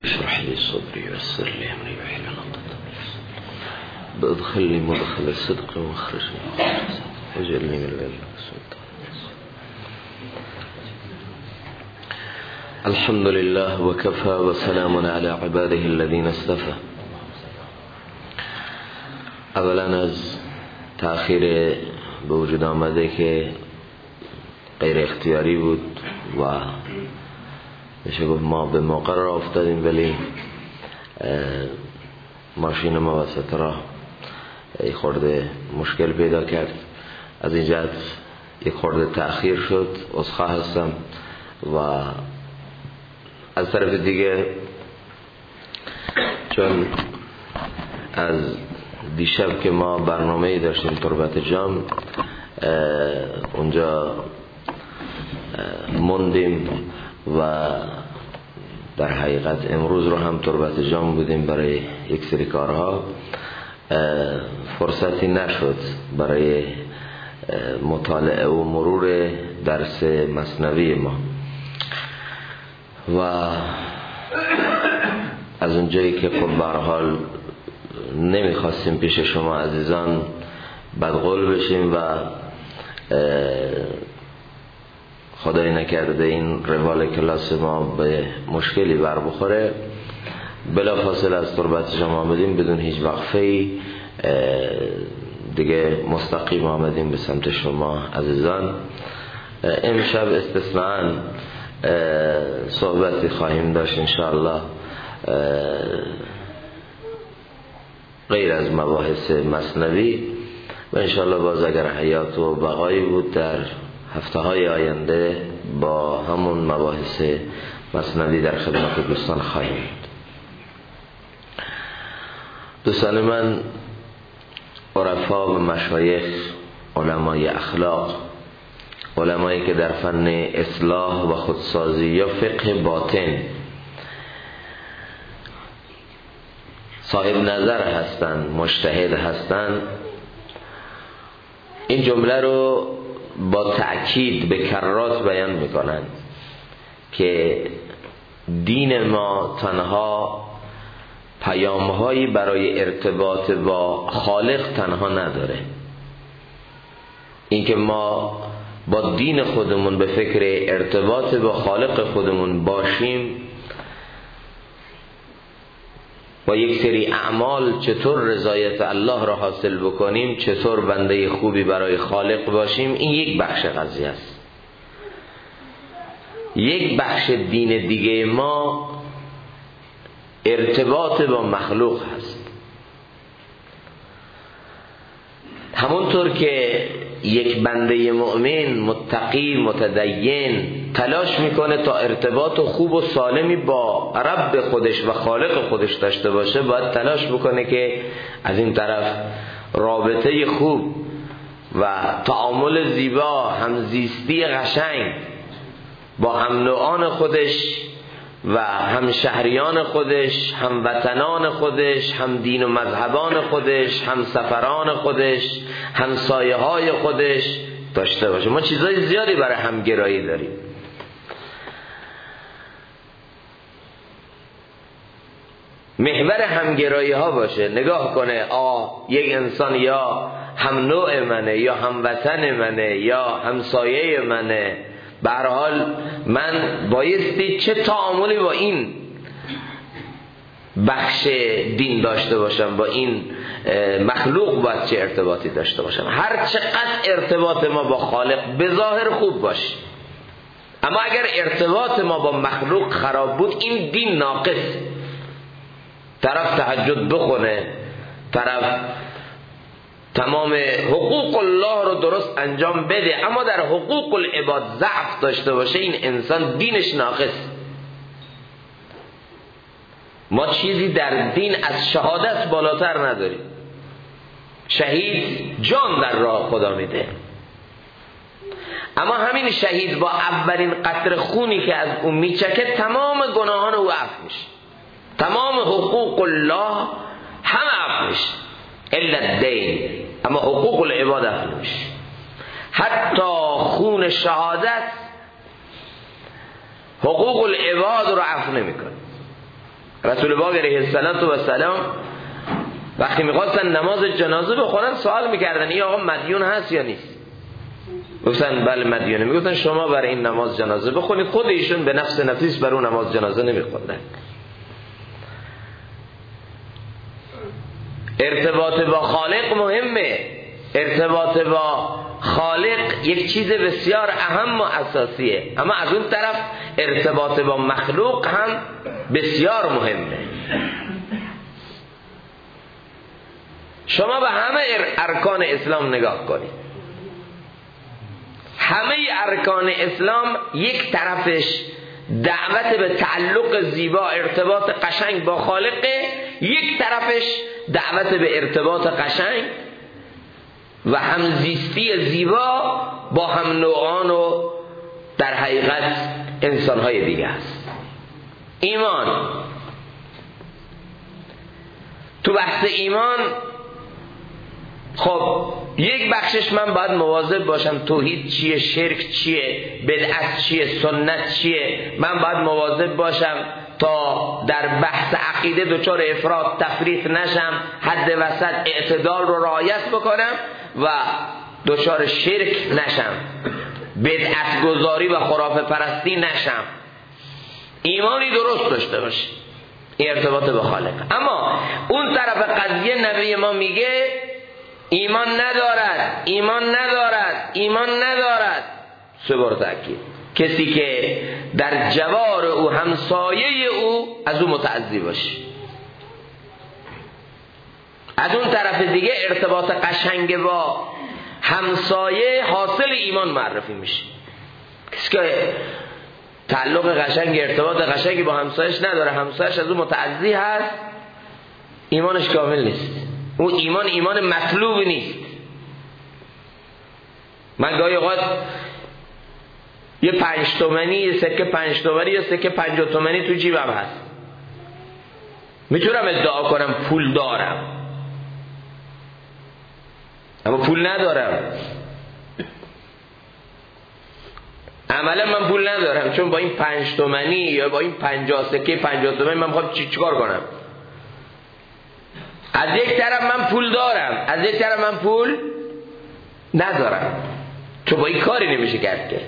اشرح لي صدري ويسر لي امري واحلل عقدة من لساني وادخلني مدخل الصدق واخرجني مخرج الصدق واجعلني من لدنك سلطان. الحمد لله وكفى وسلام على عباده الذين اصطفى. اولا از تأخیر به وجود آمده که غیر اختیاری بود و میشه گفت ما به موقع را افتادیم، ولی ماشین ما وسط راه یک خورده مشکل پیدا کرد. از این جهت یک خورده تأخیر شد، عذرخواه هستم. و از طرف دیگه چون از دیشب که ما برنامه‌ای داشتیم تربت جام، اونجا موندیم و در حقیقت امروز رو هم تربت جام بودیم برای یک سری کارها، فرصتی نشد برای مطالعه و مرور درس مثنوی ما. و از اونجایی که خب به هر حال نمیخواستیم پیش شما عزیزان بدقول بشیم و خدای نکرده این روال کلاس ما به مشکلی بر بخوره، بلافاصله از تربت شما آمدیم بدون هیچ وقفه‌ای دیگه مستقیم آمدیم به سمت شما عزیزان. امشب استثناءً صحبتی خواهیم داشت انشاءالله غیر از مباحث مثنوی، و انشاءالله باز اگر حیات و بقایی بود در هفته‌های آینده با همون مباحث مثنوی در خدمت دوستان خواهیم بود. دوستان من، عرفا و مشایخ، علمای اخلاق، علمایی که در فن اصلاح و خودسازی یا فقه باطن صاحب نظر هستند، مجتهد هستند، این جمله رو با تأکید به کرات بیان میکنند که دین ما تنها پیامهایی برای ارتباط با خالق تنها نداره. اینکه ما با دین خودمون به فکر ارتباط با خالق خودمون باشیم، با یک سری اعمال چطور رضایت الله را حاصل بکنیم، چطور بنده خوبی برای خالق باشیم، این یک بخش قضیه است. یک بخش دین دیگه ما ارتباط با مخلوق هست. همونطور که یک بنده مؤمن متقی متدین تلاش میکنه تا ارتباط خوب و سالمی با رب خودش و خالق خودش داشته باشه، باید تلاش بکنه که از این طرف رابطه خوب و تعامل زیبا، همزیستی قشنگ با هم نوعان خودش و هم شهریان خودش، هم وطنان خودش، هم دین و مذهبان خودش، هم سفران خودش، هم سایه های خودش داشته باشه. ما چیزای زیادی برای همگرایی داریم. محور همگرایی ها باشه، نگاه کنه یک انسان یا هم نوع منه، یا هم وطن منه، یا همسایه منه، به هر حال من بایستی چه تعاملی با این بخش دین داشته باشم، با این مخلوق باید چه ارتباطی داشته باشم. هر چقدر ارتباط ما با خالق به ظاهر خوب باشه، اما اگر ارتباط ما با مخلوق خراب بود، این دین ناقص. طرف تهجد بخونه، طرف تمام حقوق الله رو درست انجام بده، اما در حقوق العباد ضعف داشته باشه، این انسان دینش ناقص. ما چیزی در دین از شهادت بالاتر نداریم. شهید جان در راه خدا میده، اما همین شهید با اولین قطره خونی که از اون میچکه تمام گناهان او عفو میشه، تمام حقوق الله هم عفو میشه الا الدین، اما حقوق العباد عفو میشه. حتی خون شهادت حقوق العباد رو عفو نمیکنه. رسول پاک علیه السلام وقتی میخواستن نماز جنازه بخونن سوال میکردن این آقا مدیون هست یا نیست؟ گفتن بله مدیونه. میگفتن شما برای این نماز جنازه بخونید. خود ایشون به نفس نفیس بر اون نماز جنازه نمیخوندن. ارتباط با خالق مهمه. ارتباط با خالق یک چیز بسیار اهم و اساسیه، اما از اون طرف ارتباط با مخلوق هم بسیار مهمه. شما به همه ارکان اسلام نگاه کنید. همه ارکان اسلام یک طرفش دعوت به تعلق زیبا، ارتباط قشنگ با خالقه، یک طرفش دعوت به ارتباط قشنگ و همزیستی زیبا با هم نوعان و در حقیقت انسانهای دیگه است. ایمان، تو بحث ایمان خب یک بخشش من باید مواظب باشم توحید چیه، شرک چیه، بدعت چیه، سنت چیه. من باید مواظب باشم تا در بحث عقیده دچار افراط تفریط نشم، حد وسط اعتدال رو رعایت بکنم و دچار شرک نشم، بدعت گذاری و خرافه پرستی نشم. ایمانی درست داشته باشه، این ارتباط به خالق. اما اون طرف قضیه نبی ما میگه ایمان ندارد، ایمان ندارد، ایمان ندارد. سه بار تأکید. کسی که در جوار او همسایه او از او متعزی باشه. از اون طرف دیگه ارتباط قشنگ با همسایه حاصل ایمان معرفی میشه. کسی که تعلق قشنگ، ارتباط قشنگی با همسایش نداره، همسایش از او متعزی هست، ایمانش کامل نیست. اون ایمان مطلوب نیست. من گاهی اوقات یه 5 تومانی، یه سکه 5 تومانی، یه سکه 50 تومانی تو جیبم هست، میتونم ادعا کنم پول دارم، اما پول ندارم. عملا من پول ندارم، چون با این 5 تومانی یا با این 50 سکه 50 تومانی من میخوام چیکار کنم؟ از یک طرف من پول دارم، از یک طرف من پول ندارم، چون با این کاری نمیشه کرد که.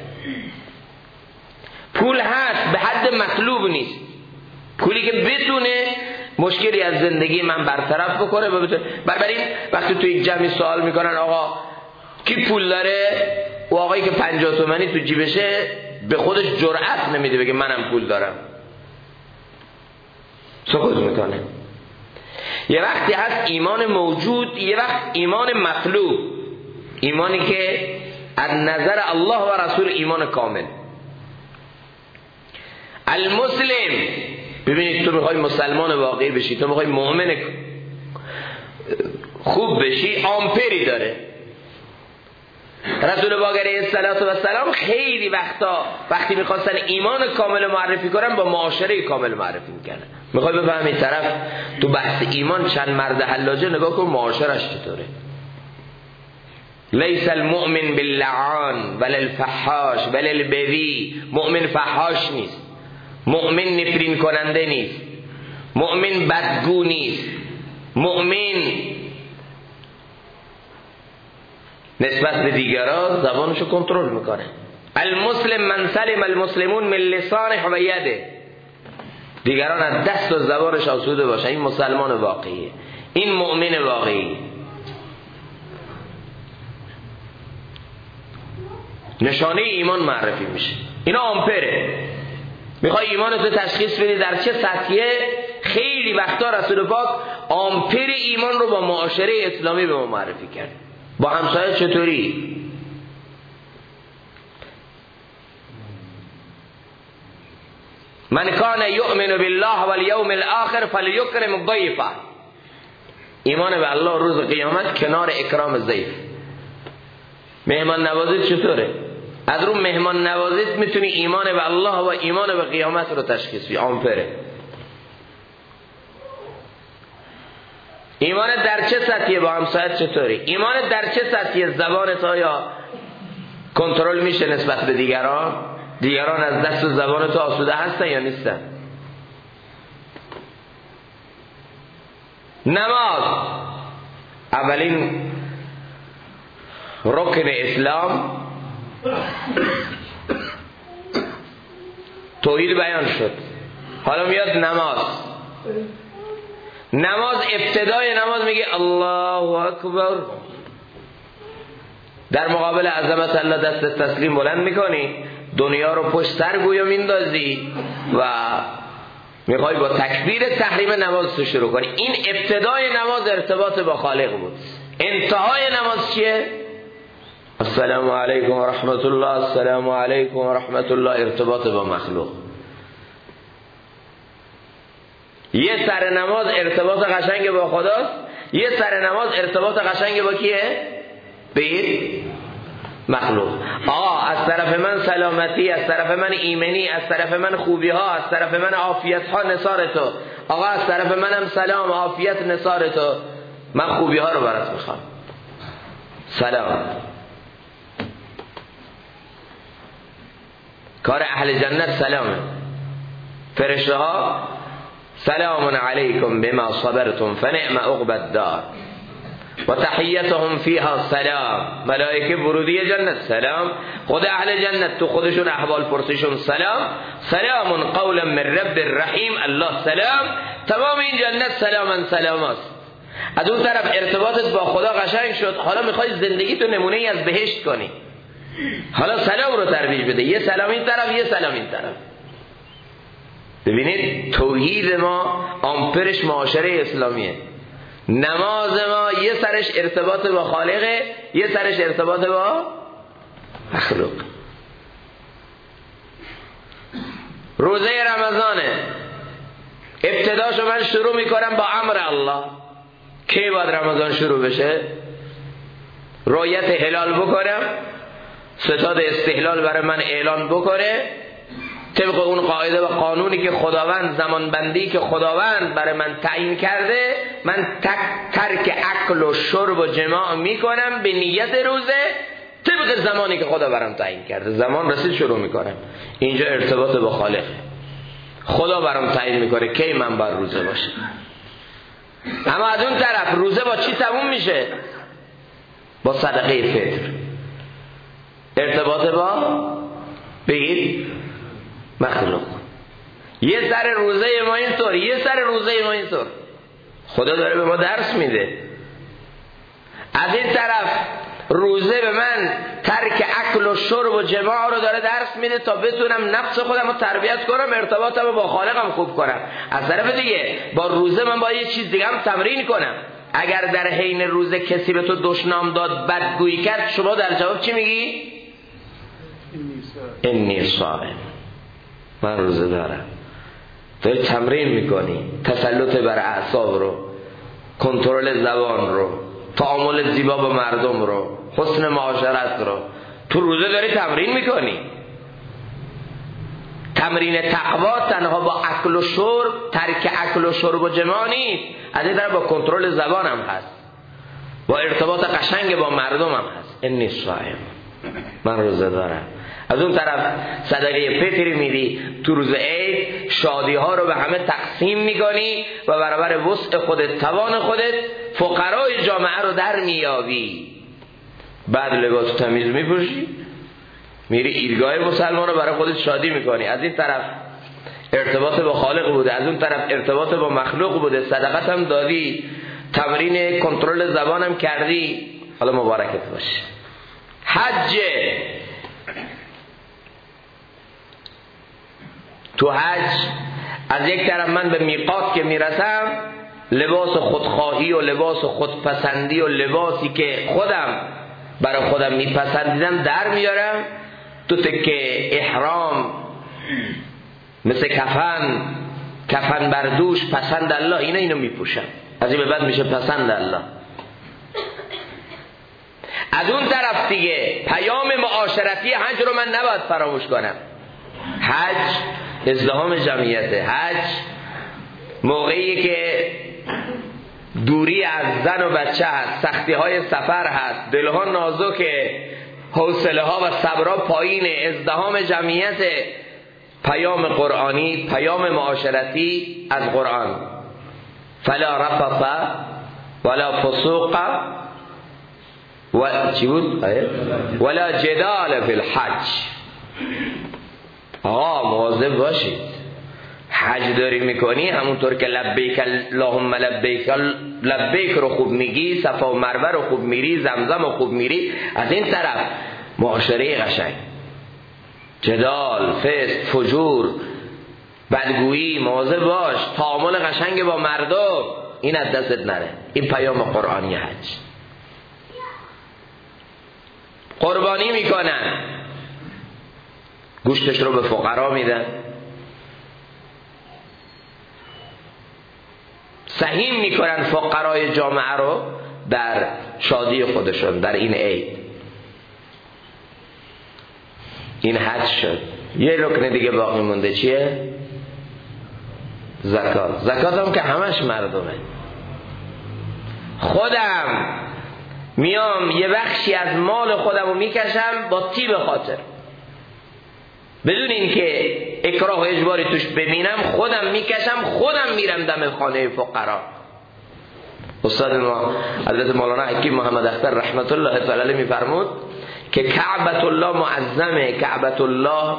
پول هست، به حد مطلوب نیست. پولی که بتونه مشکلی از زندگی من برطرف بکنه. بنابراین وقتی تو یک جمعی سوال میکنن آقا کی پول داره، و آقایی که 50 تومانی تو جیبشه به خودش جرأت نمیده بگه منم پول دارم، سکوت میکنه. یه وقتی هست ایمان موجود، یه وقت ایمان مطلوب، ایمانی که از نظر الله و رسول ایمان کامل. المسلم، ببینید تو میخوای مسلمان واقعی بشی، تو میخوای مؤمن خوب بشی، آمپری داره. رسول پاک علیه السلام خیلی وقتی میخواستن ایمان کامل معرفی کنن با معاشره کامل معرفی میکنن. میخوای بفهمی طرف تو بحث ایمان چند مرد حلاجه، نگاه کن معاشرش چطوره. لیس المؤمن باللعان ولا الفحاش ولا البذی. مؤمن فحاش نیست، مؤمن نفرین کننده نیست، مؤمن بدگو نیست، مؤمن نسبت به دیگران زبانشو کنترل میکنه. المسلم من سلم المسلمون من لسانه و یده. دیگران از دست و زبانش آسوده باشه. این مسلمان واقعیه، این مؤمن واقعی. نشانه ایمان معرفی میشه. اینا آمپره. میخوای ایمانتو تشخیص بدی در چه سطحیه؟ خیلی وقتا رسول پاک آمپر ایمان رو با معاشره اسلامی به ما معرفی کرد. با همسایه چطوری؟ من کان یؤمن بالله والیوم الاخر فلیکرم الضیف. ایمان به الله روز قیامت کنار اکرام ضیف. مهمان نوازیت چطوره؟ از رو مهمان نوازیت میتونی ایمان به الله و ایمان به قیامت رو تشخیص بدی. آمپره. ایمان در چه سطحیه؟ با همسایت چطوری؟ ایمان در چه سطحیه؟ زبانت آیا کنترل میشه نسبت به دیگران؟ دیگران از دست و زبان تو آسوده هستن یا نیستن؟ نماز اولین رکن اسلام، توحید بیان شد. حالا میاد نماز ابتدای نماز میگه الله اکبر، در مقابل عظمت الله دست تسلیم بلند میکنی، دنیا رو پشت سر گویا میندازی و میخوای با تکبیر تحریم نماز رو شروع کنی. این ابتدای نماز ارتباط با خالق بود. انتهای نماز چیه؟ السلام علیکم و رحمت الله، السلام علیکم و رحمت الله، ارتباط با مخلوق. یه سر نماز ارتباط قشنگ با خداست، یه سر نماز ارتباط قشنگ با کیه؟ به مخلوق. از طرف من سلامتی، از طرف من ایمنی، از طرف من خوبی ها، از طرف من عافیت ها نثار تو. از طرف منم سلام عافیت نثار تو، من خوبی ها رو برات میخوام. سلام. کار اهل جنت سلامه. فرشته ها سلام علیکم بما صبرتم فنعم عقبی الدار و تحیتهم فیها سلام. ملائکه ورودی جنت سلام، خود اهل جنت تو خودشون احوال پرسشون سلام. سلام قولا من رب الرحیم، الله سلام. تمام این جنت سلام است. از اون طرف ارتباطت با خدا قشنگ شد، حالا میخوای زندگی تو نمونه ای از بهشت کنی، حالا سلام رو ترویج بده، یه سلام این طرف، یه سلام این طرف. ببینید توحید ما آمپرش معاشره اسلامیه. نماز ما یه سرش ارتباط با خالقه، یه سرش ارتباط با مخلوق. روزه رمضانه، ابتداشو من شروع میکنم با امر الله. کی باید رمضان شروع بشه؟ رؤیت هلال بکنم، ستاد استهلال برای من اعلان بکنه، طبق اون قاعده و قانونی که خداوند، زمان بندی که خداوند برای من تعیین کرده، من ترک اکل و شرب و جماع میکنم به نیت روزه، طبق زمانی که خدا برام تعیین کرده. زمان رسید شروع میکنم. اینجا ارتباط با خالق، خدا برام تعیین میکنه کی من باید روزه باشه. اما از اون طرف روزه با چی تموم میشه؟ با صدقه فطر. ارتباط با بگید مخلوق. یه سر روزه ما اینطور، یه سر روزه ما اینطور. خدا داره به ما درس میده. از این طرف روزه به من ترک اکل و شرب و جماع رو داره درس میده تا بتونم نفس خودم رو تربیت کنم، ارتباطم رو با خالقم خوب کنم. از طرف دیگه با روزه من باید یه چیز دیگه هم تمرین کنم. اگر در حین روزه کسی به تو دشنام داد، بدگویی کرد، شما در جواب چی میگی؟ انی صائم، من روزه دارم. تو تمرین میکنی تسلط بر اعصاب رو، کنترل زبان رو، تعامل زیبا با مردم رو، حسن معاشرت رو تو روزه داری تمرین میکنی. تمرین تقوا تنها با اکل و شرب، ترک اکل و شرب و جماع نیست، از این طرف با کنترل زبان هم هست، با ارتباط قشنگ با مردم هم هست. انی صائم، من روزه دارم. از اون طرف صدقه فطری میدی، تو روز عید شادی ها رو به همه تقسیم میکنی و برابر وسع خودت، توان خودت، فقرای جامعه رو در میابی. بعد لباس تمیز میپوشی، میری عیدگاه مسلمان رو برای خودت شادی میکنی. از این طرف ارتباط با خالق بوده، از اون طرف ارتباط با مخلوق بوده، صدقت هم دادی، تمرین کنترل زبانم کردی. حالا مبارکت باشه. حج، تو حج از یک طرف من به میقات که میرسم، لباس خودخواهی و لباس خودپسندی و لباسی که خودم برای خودم میپسندیدم در میارم، تو تکه احرام مثل کفن بردوش پسند الله، اینو میپوشم. از این به بعد میشه پسند الله. از اون طرف دیگه پیام معاشرتی حج رو من نباید فراموش کنم. حج ازدحام جمعیته. حج موقعی که دوری از زن و بچه هست، سختی های سفر هست، دلها نازکه، حوصله ها و صبرها پایین، ازدحام جمعیت، پیام قرآنی، پیام معاشرتی از قرآن. فلا رفث ولا فسوق و چی بود؟ ولا جدال فی الحج. آقا مواظب باشید، حج داری میکنی همونطور که لبیک اللهم لبیک لبیک رو خوب میگی، صفا و مروه رو خوب میری، زمزم رو خوب میری، از این طرف معاشره قشنگ، جدال، فسق، فجور، بدگویی، مواظب باش، تعامل قشنگ با مردم، این از دستت نره. این پیام قرآنی حج. قربانی میکنن، گوشتش رو به فقرا میدن، سهیم میکنن فقرای جامعه رو در شادی خودشون در این عید. این حج شد. یه رکن دیگه باقی مونده، چیه؟ زکات. زکات هم که همش مردمه. خودم میام یه بخشی از مال خودم رو میکشم با طیب خاطر، بدون اینکه اکراه و اجباری توش ببینم، خودم میکشم، خودم میرم دم خانه فقرا. استاد ما حضرت مولانا حکیم محمد اختر رحمت الله تعالی علیه میفرمود که کعبۃ الله معظمه، کعبۃ الله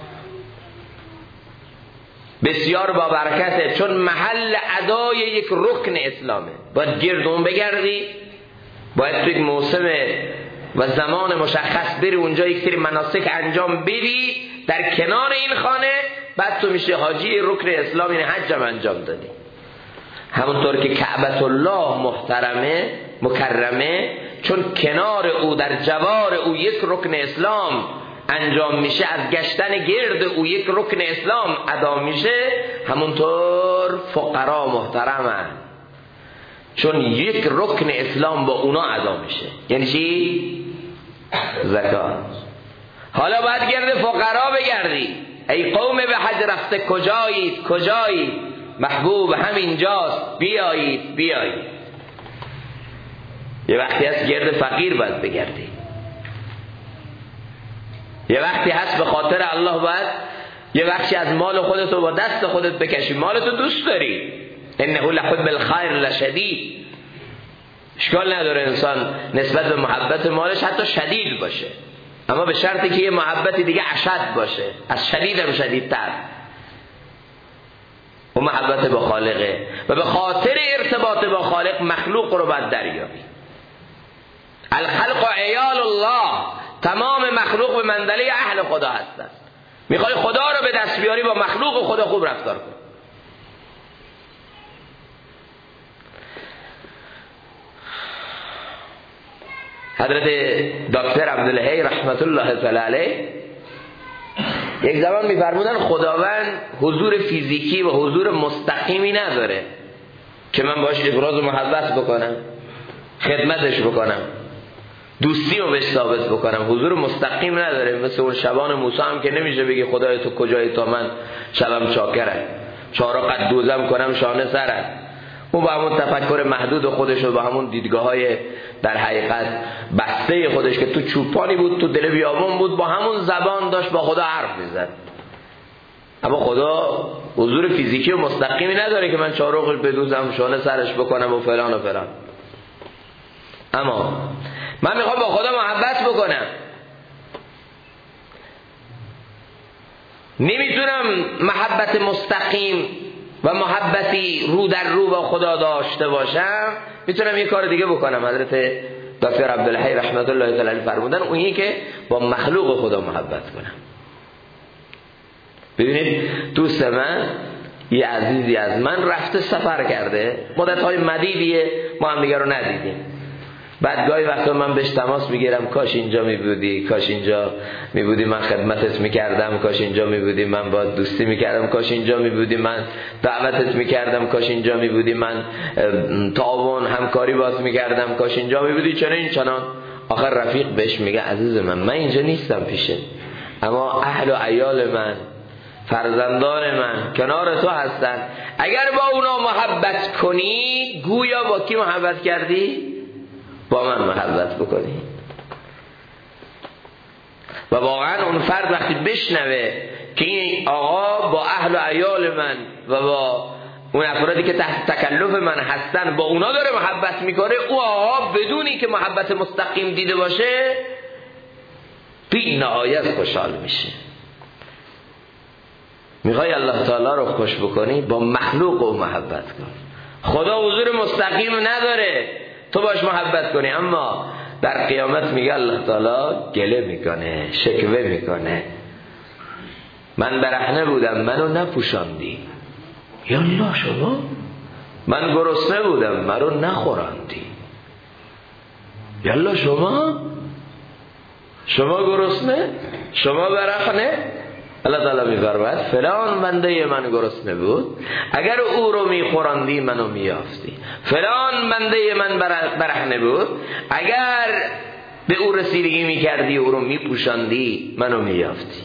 بسیار با برکته، چون محل ادای یک رکن اسلامه. باید گردون بگردی، باید توی موسم و زمان مشخص بری اونجا، یک سری مناسک انجام بدی در کنار این خانه، بعد تو میشه حاجی رکن اسلام، این حج هم انجام دادی. همونطور که کعبۃ الله محترمه مکرمه، چون کنار او در جوار او یک رکن اسلام انجام میشه، از گشتن گرد او یک رکن اسلام ادا میشه، همونطور فقرا محترمن، چون یک رکن اسلام با اونا ادا میشه. یعنی چی؟ زکات. حالا باید گرد فقرا بگردی، ای قوم به حج رفته کجایید؟ کجایید؟ محبوب همینجاست، بیایید بیایید. یه وقتی هست گرد فقیر باید بگردی، یه وقتی هست به خاطر الله باید یه بخشی از مال خودتو با دست خودت بکشی. مالتو دوست داری، انه لحب الخیر لشدید، اشکال نداره انسان نسبت به محبت مالش حتی شدید باشه، اما به شرطی که یه محبتی دیگه اشد باشه، از شدید هم شدیدتر، و محبت با خالقه، و به خاطر ارتباط با خالق مخلوق رو باید دریابی. الخلق عیال الله، تمام مخلوق به منزله اهل خدا هستند. میخوای خدا رو به دست بیاری، با مخلوق خدا خوب رفتار کن. حضرت دکتر عبدالحی رحمت الله تعالی علیه یک زمان میفرمودن خداوند حضور فیزیکی و حضور مستقیمی نداره که من باش ابراز و محبت بکنم، خدمتش بکنم، دوستی رو بهش ثابت بکنم. حضور مستقیم نداره، مثل اون شبان موسی هم که نمیشه بگی خدای تو کجایی تا من شبم چاکرم، چارا قد دوزم کنم شانه سرم. اون با همون تفکر محدود خودش و با همون دیدگاه‌های در حقیقت بسته خودش که تو چوپانی بود، تو دل بیابون بود، با همون زبان داشت با خدا حرف میزد. اما خدا حضور فیزیکی و مستقیمی نداره که من چارق بدوزم شانه سرش بکنم و فلان و فلان. اما من میخوام با خدا محبت بکنم، نمیتونم محبت مستقیم و محبتی رو در رو با خدا داشته باشم، میتونم یه کار دیگه بکنم. حضرت دکتر عبدالحی رحمت الله تعالی علیه فرمودن اونی که با مخلوق خدا محبت کنم. ببینید دوست من یه عزیزی از من رفته سفر کرده، مدت‌های مدیدیه ما هم دیگه رو ندیدیم. بعد گاهی وقتا من بهش تماس میگیرم، کاش اینجا میبودی، کاش اینجا میبودی من خدمتت میکردم، کاش اینجا میبودی من با دوستی میکردم، کاش اینجا میبودی من دعوتت میکردم، کاش اینجا میبودی من تعاون همکاری باز میکردم، کاش اینجا میبودی چنان. آخر رفیق بهش میگه عزیز من اینجا نیستم پیشه، اما اهل و عیال من، فرزندان من کنار تو هستن، اگر با اونا محبت کنی گویا با کی محبت کردی؟ با من محبت بکنی. و واقعا اون فرد وقتی بشنوه که این آقا با اهل و عیال من و با اون افرادی که تحت تکلف من هستن با اونا داره محبت میکنه، او آقا بدونی که محبت مستقیم دیده باشه بی نهایت خوشحال میشه. میخوای الله تعالی رو خوش بکنی، با مخلوق او محبت کن. خدا حضور مستقیم نداره تو باش محبت کنی، اما در قیامت میگه الله تعالی گله میکنه، شکوه میکنه، من برهنه بودم منو نپوشاندی. یا الله شما، من گرسنه بودم منو نخوراندی. یا الله شما گرسنه، شما برهنه. الله تعالی میفرماید فلان بنده من گرسنه بود، اگر او رو میخوراندی منو میافتی. فلان بنده من برهنه بود، اگر به او رسیدگی میکردی او رو میپوشاندی منو میافتی.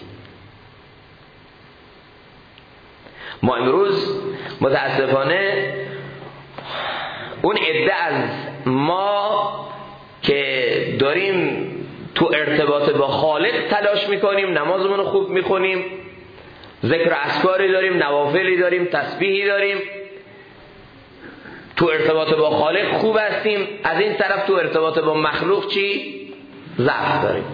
ما امروز متاسفانه اون عده از ما که داریم تو ارتباط با خالق تلاش میکنیم، نمازمون رو خوب میخونیم، ذکر و اذکاری داریم، نوافلی داریم، تسبیحی داریم، تو ارتباط با خالق خوب هستیم، از این طرف تو ارتباط با مخلوق چی؟ ضعف داریم.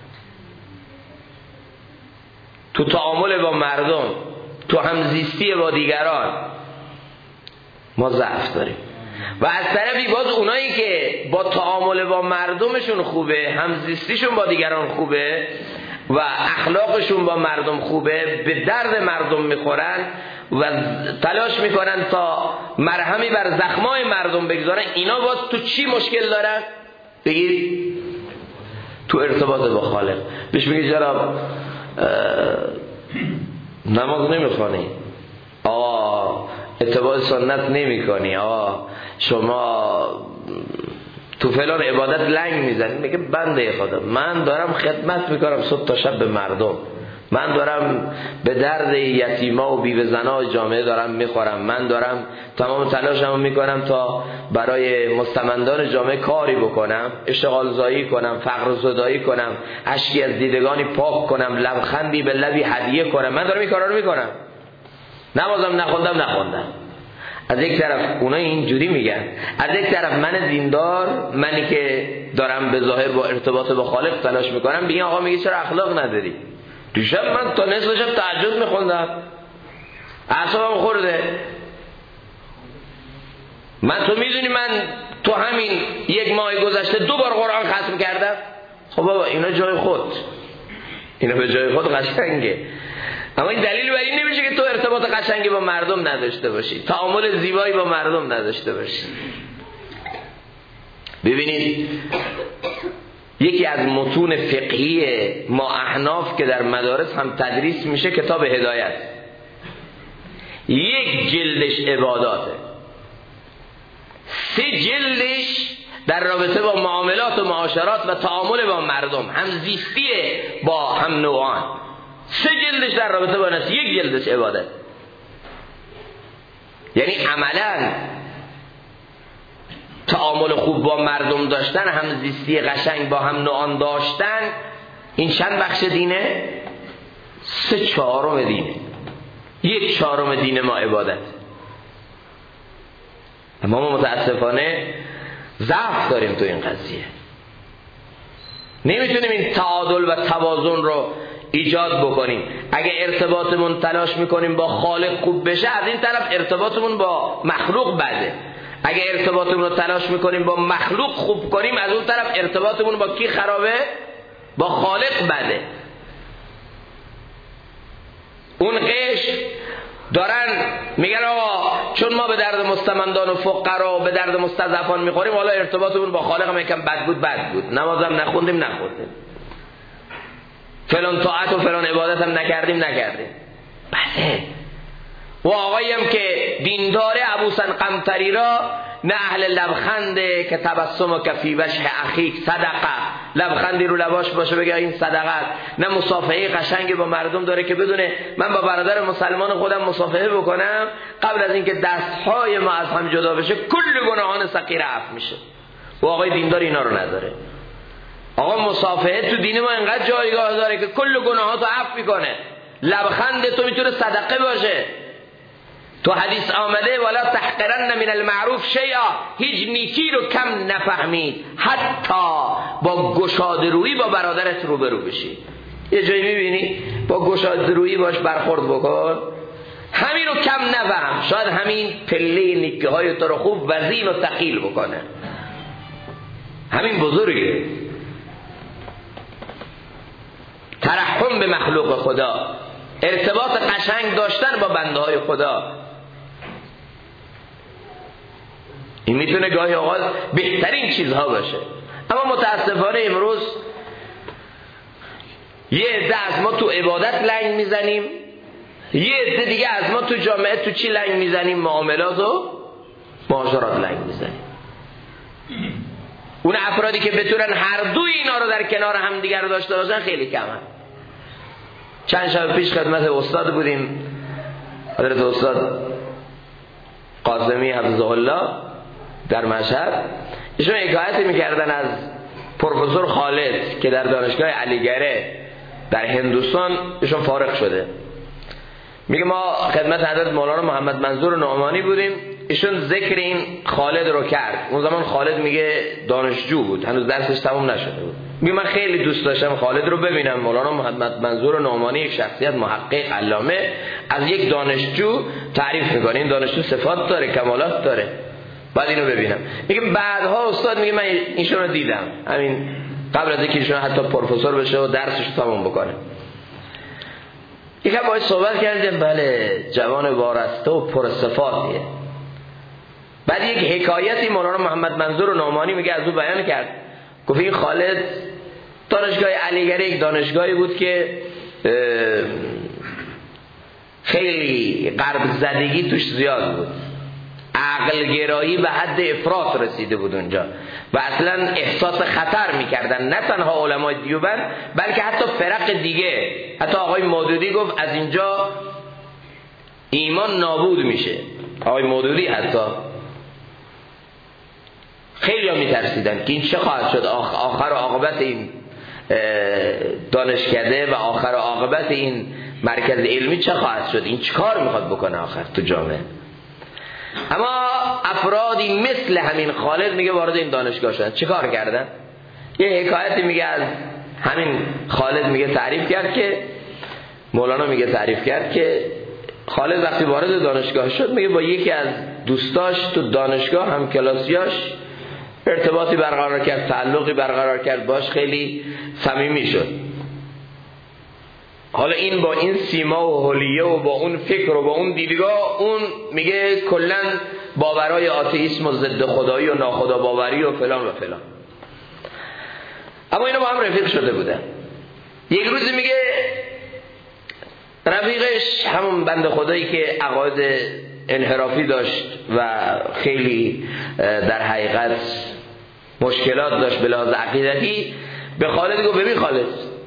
تو تعامل با مردم، تو همزیستی با دیگران ما ضعف داریم. و از طرفی باز اونایی که با تعامل با مردمشون خوبه، همزیستیشون با دیگران خوبه و اخلاقشون با مردم خوبه، به درد مردم میخورن و تلاش میکنن تا مرهمی بر زخمای مردم بگذارن، اینا باز تو چی مشکل دارن؟ بگید تو ارتباط با خالق. بهش میگه جناب نماز نمیخوانی، آقا اتباع سنت نمی کنی، آقا شما تو فلان عبادت لنگ میزنی. میگه بنده خدا من دارم خدمت میکنم صبح تا شب به مردم، من دارم به درد یتیما و بیوه زنا جامعه دارم میخورم، من دارم تمام تلاشمو میکنم تا برای مستمندان جامعه کاری بکنم، اشتغال زایی کنم، فقر زدایی کنم، اشکی از دیدگانی پاک کنم، لبخندی به لبی هدیه کنم، من دارم این کارا رو میکنم، نمازم نخوندم. از یک طرف اونا اینجوری میگن، از یک طرف من دیندار، منی که دارم به ظاهر با ارتباط با خالق تلاش میکنم، بگین آقا میگه چرا اخلاق نداری؟ دیشب من تا نصف شب تهجد میخوندم، اعصابم خورده. تو میدونی من تو همین یک ماه گذشته 2 بار قرآن ختم کردم. خب بابا اینا جای خود، اینا به جای خود قشنگه، اما این دلیل بر این نمیشه که تو ارتباط قشنگی با مردم نداشته باشی، تعامل زیبایی با مردم نداشته باشی. ببینید یکی از متون فقهی ما احناف که در مدارس هم تدریس میشه کتاب هدایت، 1 جلدش عباداته، 3 جلدش در رابطه با معاملات و معاشرات و تعامل با مردم، همزیستی با هم نوعان. 3 جلدش در رابطه با نفس، 1 جلدش عبادت. یعنی عملا تعامل خوب با مردم داشتن، همزیستی قشنگ با هم نوعان داشتن، این چند بخش دینه؟ 3/4 دینه. 1/4 دین ما عبادت. اما ما متاسفانه ضعف داریم تو این قضیه، نمیتونیم این تعادل و توازن رو ایجاد بکنیم. اگه ارتباطمون تلاش میکنیم با خالق خوب بشه، از این طرف ارتباطمون با مخلوق بده. اگه ارتباطمون رو تلاش میکنیم با مخلوق خوب کنیم، از اون طرف ارتباطمون با کی خرابه؟ با خالق بده. اون قش دارن میگن آقا چون ما به درد مستمندان و فقرا و به درد مستضعفان میخوریم، حالا ارتباطمون با خالق هم یکم بد بود، نمازم نخوندیم، فلان طاعت و فلان عبادت هم نکردیم. بله. و آقایی هم که دینداره ابوسن قمطری را، نه اهل لبخنده که تبسم و کفی وجه اخیک صدقه، لبخندی رو لباش باشه بگه این صدقه، نه مصافحه قشنگی با مردم داره که بدونه من با برادر مسلمان خودم مصافحه بکنم، قبل از اینکه دستهای ما از هم جدا بشه کل گناهان صغیره عفو میشه. و آقای دیندار اینا رو نداره. آقا مصافحه تو دین ما انقدر جایگاه داره که کل گناهاتو عفو میکنه. لبخند تو میتونه صدقه باشه. تو حدیث آمده ولا تحقرن من المعروف شیئا، هیچ نیکی رو کم نفهمید حتی با گشاده رویی با برادرت روبرو بشی. یه جایی میبینی با گشاده رویی باش برخورد بکن، همین رو کم نفهم، شاید همین پله نیکی های تو رو خوب وزین و ثقیل بکنه. همین بزرگه. ترحم به مخلوق خدا، ارتباط قشنگ داشتن با بنده های خدا، این میتونه گاهی اوقات بهترین چیزها باشه. اما متاسفانه امروز یه عده از ما تو عبادت لنگ میزنیم، یه عده دیگه از ما تو جامعه تو چی لنگ میزنیم؟ معاملات و معاشرات لنگ میزنیم. اون افرادی که بتونن هر دوی اینا رو در کنار هم دیگر رو داشته باشن خیلی کمن. چند شب پیش خدمت استاد بودیم، حضرت استاد قاسمی حفظه الله در مشهد، ایشون حکایتی میکردن از پروفسور خالد که در دانشگاه علیگره در هندوستان ایشون فارغ شده. میگه ما خدمت حضرت مولانا محمد منظور نعمانی بودیم، ایشون ذکر این خالد رو کرد. اون زمان خالد میگه دانشجو بود، هنوز درسش تموم نشده بود. میگه من خیلی دوست داشتم خالد رو ببینم. مولانا محمد منظور نعمانی یک شخصیت محقق علامه از یک دانشجو تعریف میکنه، این دانشجو صفات داره، کمالات داره، بعد اینو ببینم. میگه بعدها استاد میگه من ایشون رو دیدم، همین قبل از اینکه ایشون حتی پروفسور بشه و درسش رو تموم بکنه. یکم باید صحبت کردیم، بله جوان وارسته و پرصفاتیه. بعد یک حکایتی مولانا محمد منظور نعمانی میگه از او بیان کرد، گفت این خالد دانشگاه علیگره یک دانشگاهی بود که خیلی غرب زدگی توش زیاد بود، عقل گرایی به حد افراط رسیده بود اونجا و اصلا احساس خطر میکردن، نه تنها علمای دیوبند بلکه حتی فرق دیگه. حتی آقای مودودی گفت از اینجا ایمان نابود میشه. آقای مودودی حتی خیلی ها میترسیدن که این چه خواهد شد، آخر و عاقبت این دانشکده و آخر و عاقبت این مرکز علمی چه خواهد شد، این چه کار میخواد بکنه آخر تو جامعه. اما افرادی مثل همین خالد میگه وارد این دانشگاه شدن، چه کار کردن؟ یه حکایتی میگه از همین خالد میگه تعریف کرد که مولانا میگه تعریف کرد که خالد وقتی وارد دانشگاه شد میگه با یکی از دوستاش تو دانشگاه هم کلاسیاش ارتباطی برقرار کرد، تعلقی برقرار کرد، باش خیلی صمیمی شد. حالا این با این سیما و حلیه و با اون فکر و با اون دیدگاه، اون میگه کلن باورای آتئیسم و ضد خدایی و ناخدا باوری و فلان و فلان. اما اینا با هم رفیق شده بودن. یک روزی میگه رفیقش همون بنده خدایی که عقاید انحرافی داشت و خیلی در حقیقت مشکلات داشت به لحاظ عقیدتی، به خالد گفت ببین خالد،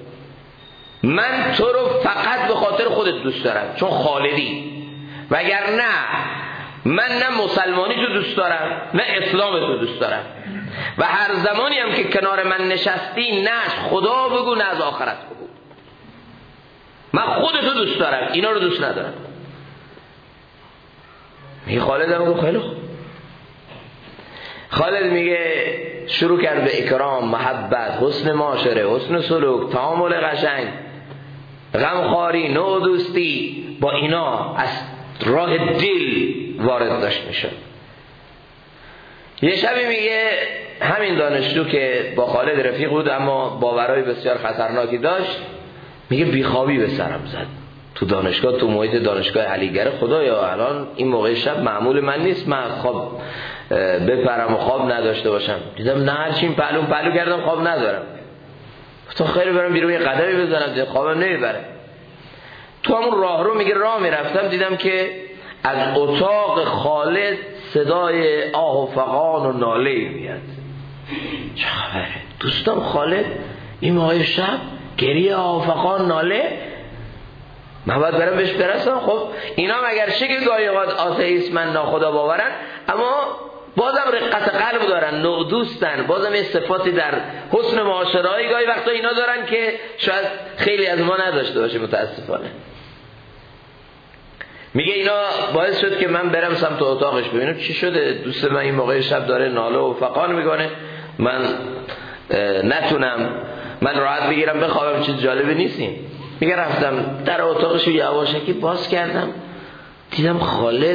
من تو رو فقط به خاطر خودت دوست دارم چون خالدی، وگر نه من نه مسلمانی تو دوست دارم نه اسلام تو دوست دارم و هر زمانی هم که کنار من نشستی نه از خدا بگو نه از آخرت بگو، من خودتو دوست دارم اینا رو دوست ندارم. میگه خالد هم گفت خیلی خوب. خالد میگه شروع کرد به اکرام، محبت، حسن معاشره، حسن سلوک، تعامل قشنگ، غمخواری، نوع دوستی، با اینا از راه دل وارد داشت میشد. یه شبی میگه همین دانشجو که با خالد رفیق بود اما باورهای بسیار خطرناکی داشت، میگه بیخوابی به سرم زد تو دانشگاه، تو محیط دانشگاه علیگره. خدایا الان این موقع شب معمول من نیست من خواب بپرم و خواب نداشته باشم. دیدم نه هرچین پهلو کردم خواب ندارم. تو خیلی برم بیرون یه قدمی بزنم خوابم نمیبره. تو همون راه رو میگه راه میرفتم دیدم که از اتاق خالد صدای آه و فغان و ناله میاد. چه خبره؟ دوستم خالد این موقع شب گریه آه و فغان ناله، من باید برم بهش برسم. خب اینا مگرچه که گاهی اوقات آتئیسم من ناخدا باورن اما بازم رقت قلب دارن، نوع دوستن، بازم یه صفاتی در حسن معاشره‌ای گاهی وقتا اینا دارن که شاید خیلی از ما نداشته باشه متاسفانه. میگه اینا باعث شد که من برم سمت اتاقش ببینم چی شده. دوست من این موقع شب داره ناله و فقان میکنه، من نتونم من راحت بگیرم بخوابم، چیز جالبی نیستیم. میگه رفتم در اتاقش رو یواشکی باز کردم، دیدم خالد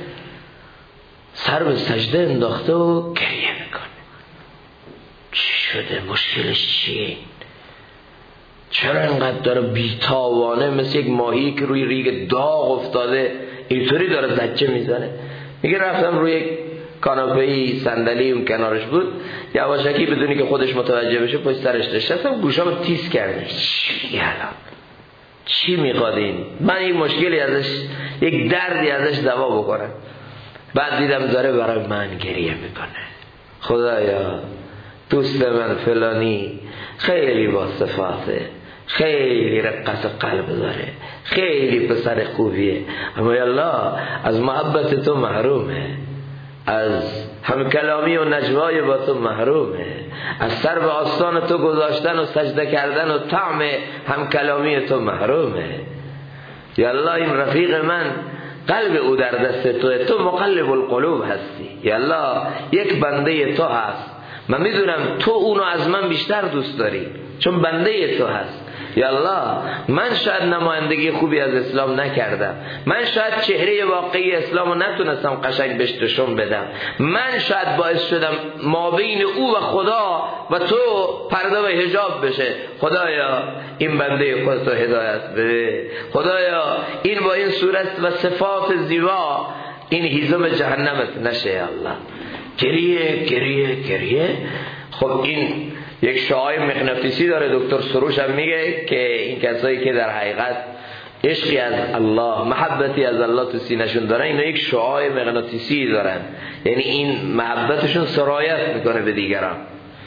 سر به سجده انداخته و گریه میکنه. چی شده؟ مشکلش چیه؟ چرا اینقدر داره بیتاوانه مثل یک ماهی که روی ریگ داغ افتاده اینطوری داره زجه میزنه؟ میگه رفتم روی یک کاناپه‌ای صندلی اون کنارش بود، یواشکی بدونی که خودش متوجه بشه پشت سرش نشستم، گوشامو تیز کرده. چی میگه الان؟ چی میخواد این؟ من یک مشکلی ازش، یک دردی ازش دوا بکنم. بعد دیدم داره برای من گریه میکنه. خدایا دوست من فلانی خیلی با صفاته، خیلی رقص قلب داره، خیلی پسر خوبیه، اما یالله از محبت تو محرومه، از هم کلامی و نجوای با تو محرومه، از سر به آستان تو گذاشتن و سجده کردن و طعم هم کلامی تو محرومه. یالله این رفیق من قلب او در دست توه، تو مقلب القلوب هستی. یالله یک بنده تو هست، من میدونم تو اونو از من بیشتر دوست داری چون بنده تو هست. یا الله من شاید نمایندگی خوبی از اسلام نکردم، من شاید چهره واقعی اسلام رو نتونستم قشنگ بهش نشون بدم، من شاید باعث شدم ما بین او و خدا و تو پرده و حجاب بشه. خدایا این بنده خودتو هدایت بده، خدایا این با این صورت و صفات زیبا این هیزم جهنمت نشه. یا الله گریه گریه گریه. خب این یک شعاع مغناطیسی داره. دکتر سروش هم میگه که این کسایی که در حقیقت عشقی از الله، محبتی از الله تو سینه‌شون دارن، اینا یک شعاع مغناطیسی دارن، یعنی این محبتشون سرایت میکنه به دیگران.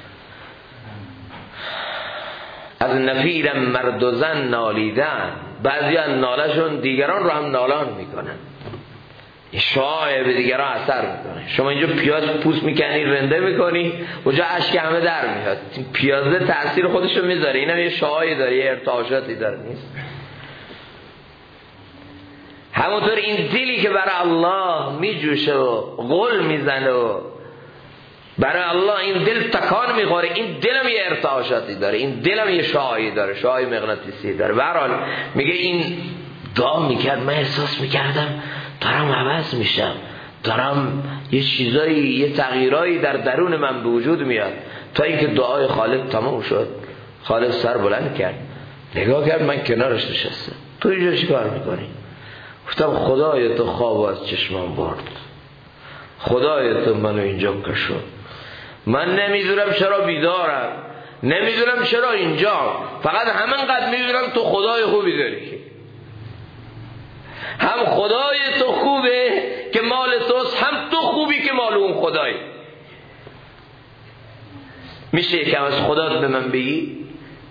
از نفیر مرد و زن نالیدن، بعضی از نالشون دیگران رو هم نالان میکنن، شعاع به دیگران اثر میکنه. شما اینجا پیاز پوست میکنی رنده میکنی، اونجا اشک همه در میاد، پیازه تأثیر خودشو میذاره، اینم یه شعاعی داره، یه ارتعاشاتی داره. نیست همونطور این دلی که برای الله میجوشه و غل میزنه و برای الله این دل تکان میخوره، این دلم یه ارتعاشاتی داره، این دلم یه شعاعی داره، شعاع مغناطیسی داره. به هر حال میگه این دعا میکرد، من احساس میکردم دارم عوض میشم، دارم یه چیزایی، یه تغییرایی در درون من به وجود میاد. تا اینکه دعای خالد تمام شد، خالد سر بلند کرد، نگاه کرد، من کنارش نشستم. تو اینجا چی کار میکنی؟ گفتم خدای تو خواب از چشمم برد، خدای تو منو اینجا کشون، من نمیدونم چرا بیدارم، نمیدونم چرا اینجا، فقط همینقدر میدونم تو خدای خوبی داری، هم خدای تو خوبه که مال توست، هم تو خوبی که مال اون خدایی. میشه یکم از خدا به من بگی؟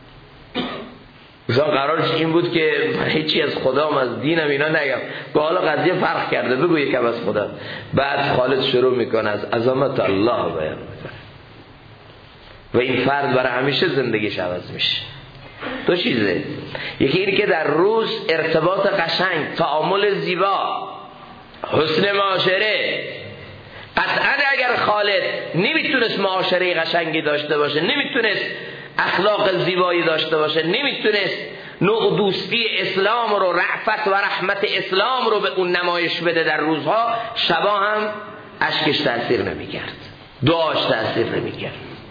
مثلا قرارش این بود که من هیچی از خدام، از دینم اینا نگم، که حالا قضیه فرق کرده، بگو یکم از خدا. بعد خالد شروع میکنه از عظمت الله بیان میکنه و این فرد برای همیشه زندگیش عوض میشه. دو چیزه، یکی این که در روز ارتباط قشنگ، تعامل زیبا، حسن معاشره. قطعا اگر خالد نمیتونست معاشره قشنگی داشته باشه، نمیتونست اخلاق زیبایی داشته باشه، نمیتونست نوع دوستی اسلام رو، رأفت و رحمت اسلام رو به اون نمایش بده در روزها، شبا هم اشکش تأثیر نمیکرد، دعاش تأثیر نمیکرد.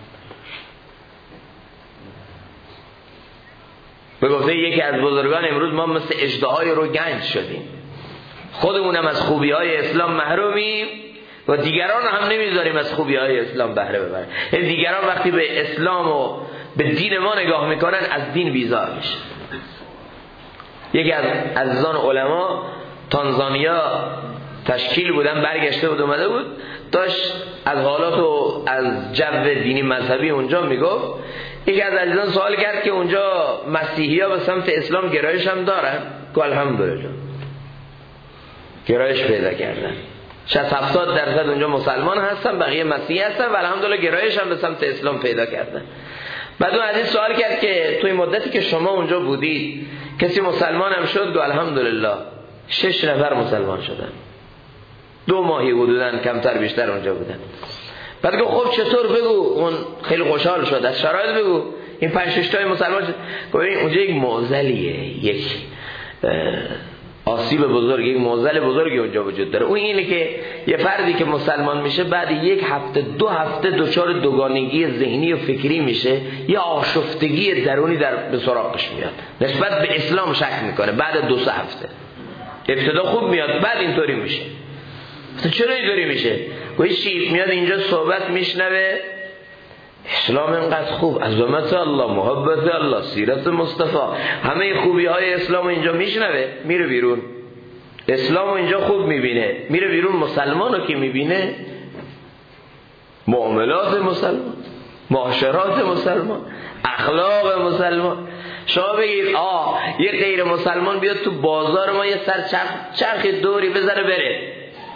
به گفته یکی از بزرگان، امروز ما مثل اژدهای رو گنج شدیم، خودمونم از خوبی‌های اسلام محرومیم و دیگران هم نمیذاریم از خوبی‌های اسلام بهره ببرن. یعنی دیگران وقتی به اسلام و به دین ما نگاه میکنن از دین بیزار میشه. یکی از عزیزان علما تانزانیا تشکیل بودن، برگشته بود اومده بود، داشت از حالات و از جو دینی مذهبی اونجا میگفت. یکی از عزیزان سوال کرد که اونجا مسیحی ها به سمت اسلام گرایش هم دارن؟ که الحمدلله گرایش پیدا کردن، 60-70% اونجا مسلمان هستن، بقیه مسیحی هستن و الحمدلله گرایش هم به سمت اسلام پیدا کردن. بعد اون عزیز سوال کرد که توی مدتی که شما اونجا بودید کسی مسلمان هم شد؟ که الحمدلله 6 نفر مسلمان شدن، 2 ماهی حدوداً، کمتر بیشتر اونجا بودن. بعد گفت خب چطور بگو؟ اون خیلی خوشحال شد، از شرایط بگو. این 5-6 تای مسلمان شد. ببین اونجا یک معضلیه، یک آسیب بزرگ، یک معضل بزرگی اونجا وجود داره. اون اینه که یه فردی که مسلمان میشه بعد 1 هفته 2 هفته دچار دوگانگی ذهنی و فکری میشه، یه آشفتگی درونی به سراغش میاد، نسبت به اسلام شک میکنه. بعد 2-3 هفته ابتدا خوب میاد، بعد اینطوری میشه. چرا اینطوری میشه؟ گویی شیعه میاد اینجا صحبت میشنوه، اسلام اینقدر خوب، عظمت الله، محبت الله، سیرت مصطفی، همه خوبی های اسلام اینجا میشنوه، میره بیرون اسلام اینجا خوب میبینه، میره بیرون مسلمانو که میبینه، معاملات مسلمان، معاشرات مسلمان، اخلاق مسلمان. شما بگید یه غیر مسلمان بیاد تو بازار ما یه سر چرخ دوری بزنه بره،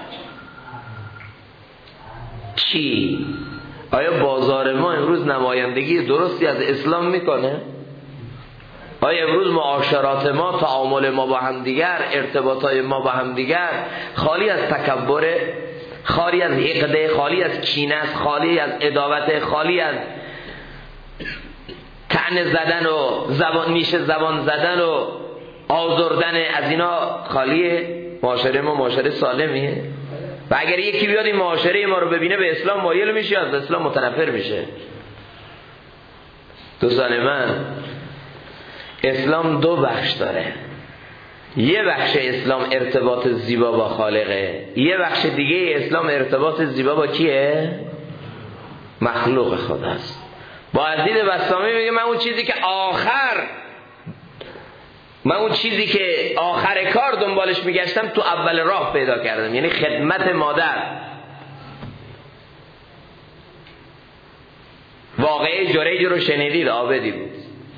چی؟ آیا بازار ما امروز نمایندگی درستی از اسلام میکنه؟ آیا امروز معاشرات ما، تعامل ما با هم دیگر، ارتباطات ما با هم دیگر خالی از تکبر، خالی از عقده، خالی از کینه، خالی از عداوت، خالی از طعنه زدن و نیش زبان زدن و آزردن، از اینا خالیه؟ معاشره ما معاشره سالمیه؟ و اگر یکی بیاد این معاشره ما رو ببینه به اسلام مایل میشه، از اسلام متنفر میشه. دوستان من، اسلام 2 بخش داره. یه بخش اسلام ارتباط زیبا با خالقه، یه بخش دیگه اسلام ارتباط زیبا با کیه؟ مخلوق خداست. با عزیز بسطامی میگه من اون چیزی که آخر کار دنبالش میگشتم تو اول راه پیدا کردم، یعنی خدمت مادر. واقعه جریج رو شنیدید، عابدی بود،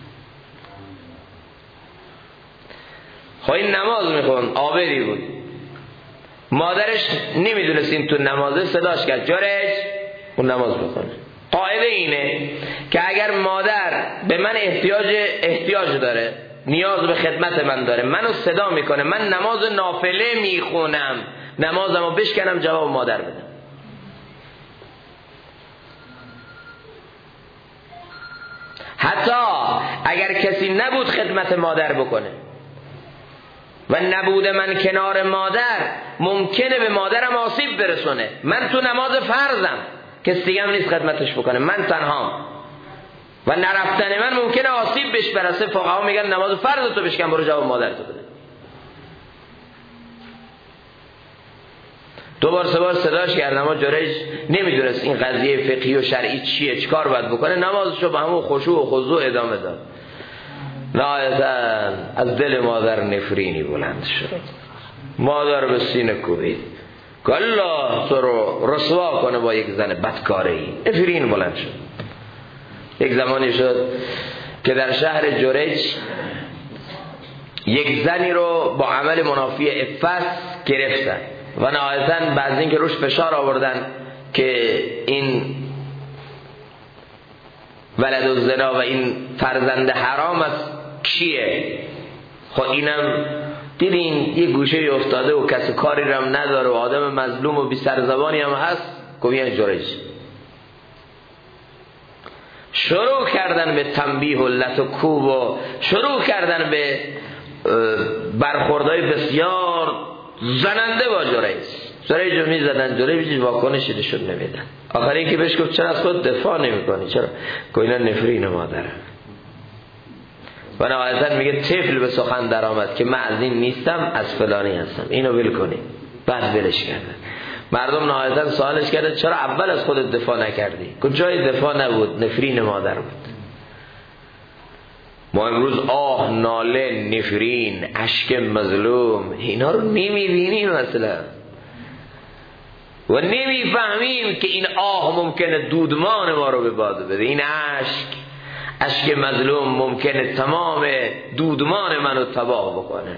خب این نماز میخوند، عابدی بود. مادرش نمیدونست این تو نمازه، صداش کرد جریج، اون نماز بخونه. قاعده اینه که اگر مادر به من احتیاج داره، نیاز به خدمت من داره، منو صدا میکنه، من نماز نافله میخونم، نمازمو بشکنم جواب مادر بدم. حتی اگر کسی نبود خدمت مادر بکنه و نبود من کنار مادر ممکنه به مادرم آسیب برسونه، من تو نماز فرضم، کسی دیگه هم نیست خدمتش بکنه، من تنها، و نرفتن من ممکنه آسیب بهش برسه. فقها میگن نماز فرض تو بشکن، برو جواب مادرتو بده. 2 بار 3 بار صداش کردم، اما جریج نمیدونست این قضیه فقهی و شرعی چیه، چیکار باید بکنه. نمازشو با همون خشوع و خضوع ادامه داد. نهایتاً از دل مادر نفرینی بلند شد، مادر به سینه کوبید که الله تو رو رسوا کنه با یک زن بدکاری. نفرین بلند شد. یک زمانی شد که در شهر جریج یک زنی رو با عمل منافی عفت گرفتن و نهایتاً بعد اینکه روش فشار آوردن که این ولد الزنا و این فرزند حرام از کیه، خب اینم دیدین یه گوشه افتاده و کسی کاری رم نداره و آدم مظلوم و بی سرزبانی هم هست، گویان جریج. شروع کردن به تنبیه و لط و کوب و شروع کردن به برخوردهای بسیار زننده با جریج رو میزدن. جریج واکنش نشون نمیدن. آخر این که بهش گفت چرا از خود دفاع نمی کنی؟ چرا؟ کوینا نفرین مادره. و نهایتاً میگه طفل به سخن در آمد که من از این نیستم، از فلانی هستم، اینو ول کنی. بعد ولش کردن. مردم نهایتاً سوالش کردن چرا اول از خودت دفاع نکردی؟ گفت جای دفاع نبود، نفرین مادر بود. ما امروز ناله، نفرین، اشک مظلوم، اینا رو نمیبینیم مثلا و نمیفهمیم که این ممکنه دودمان ما رو به باد بده. این اشک مظلوم ممکنه تمام دودمان منو تباه بکنه.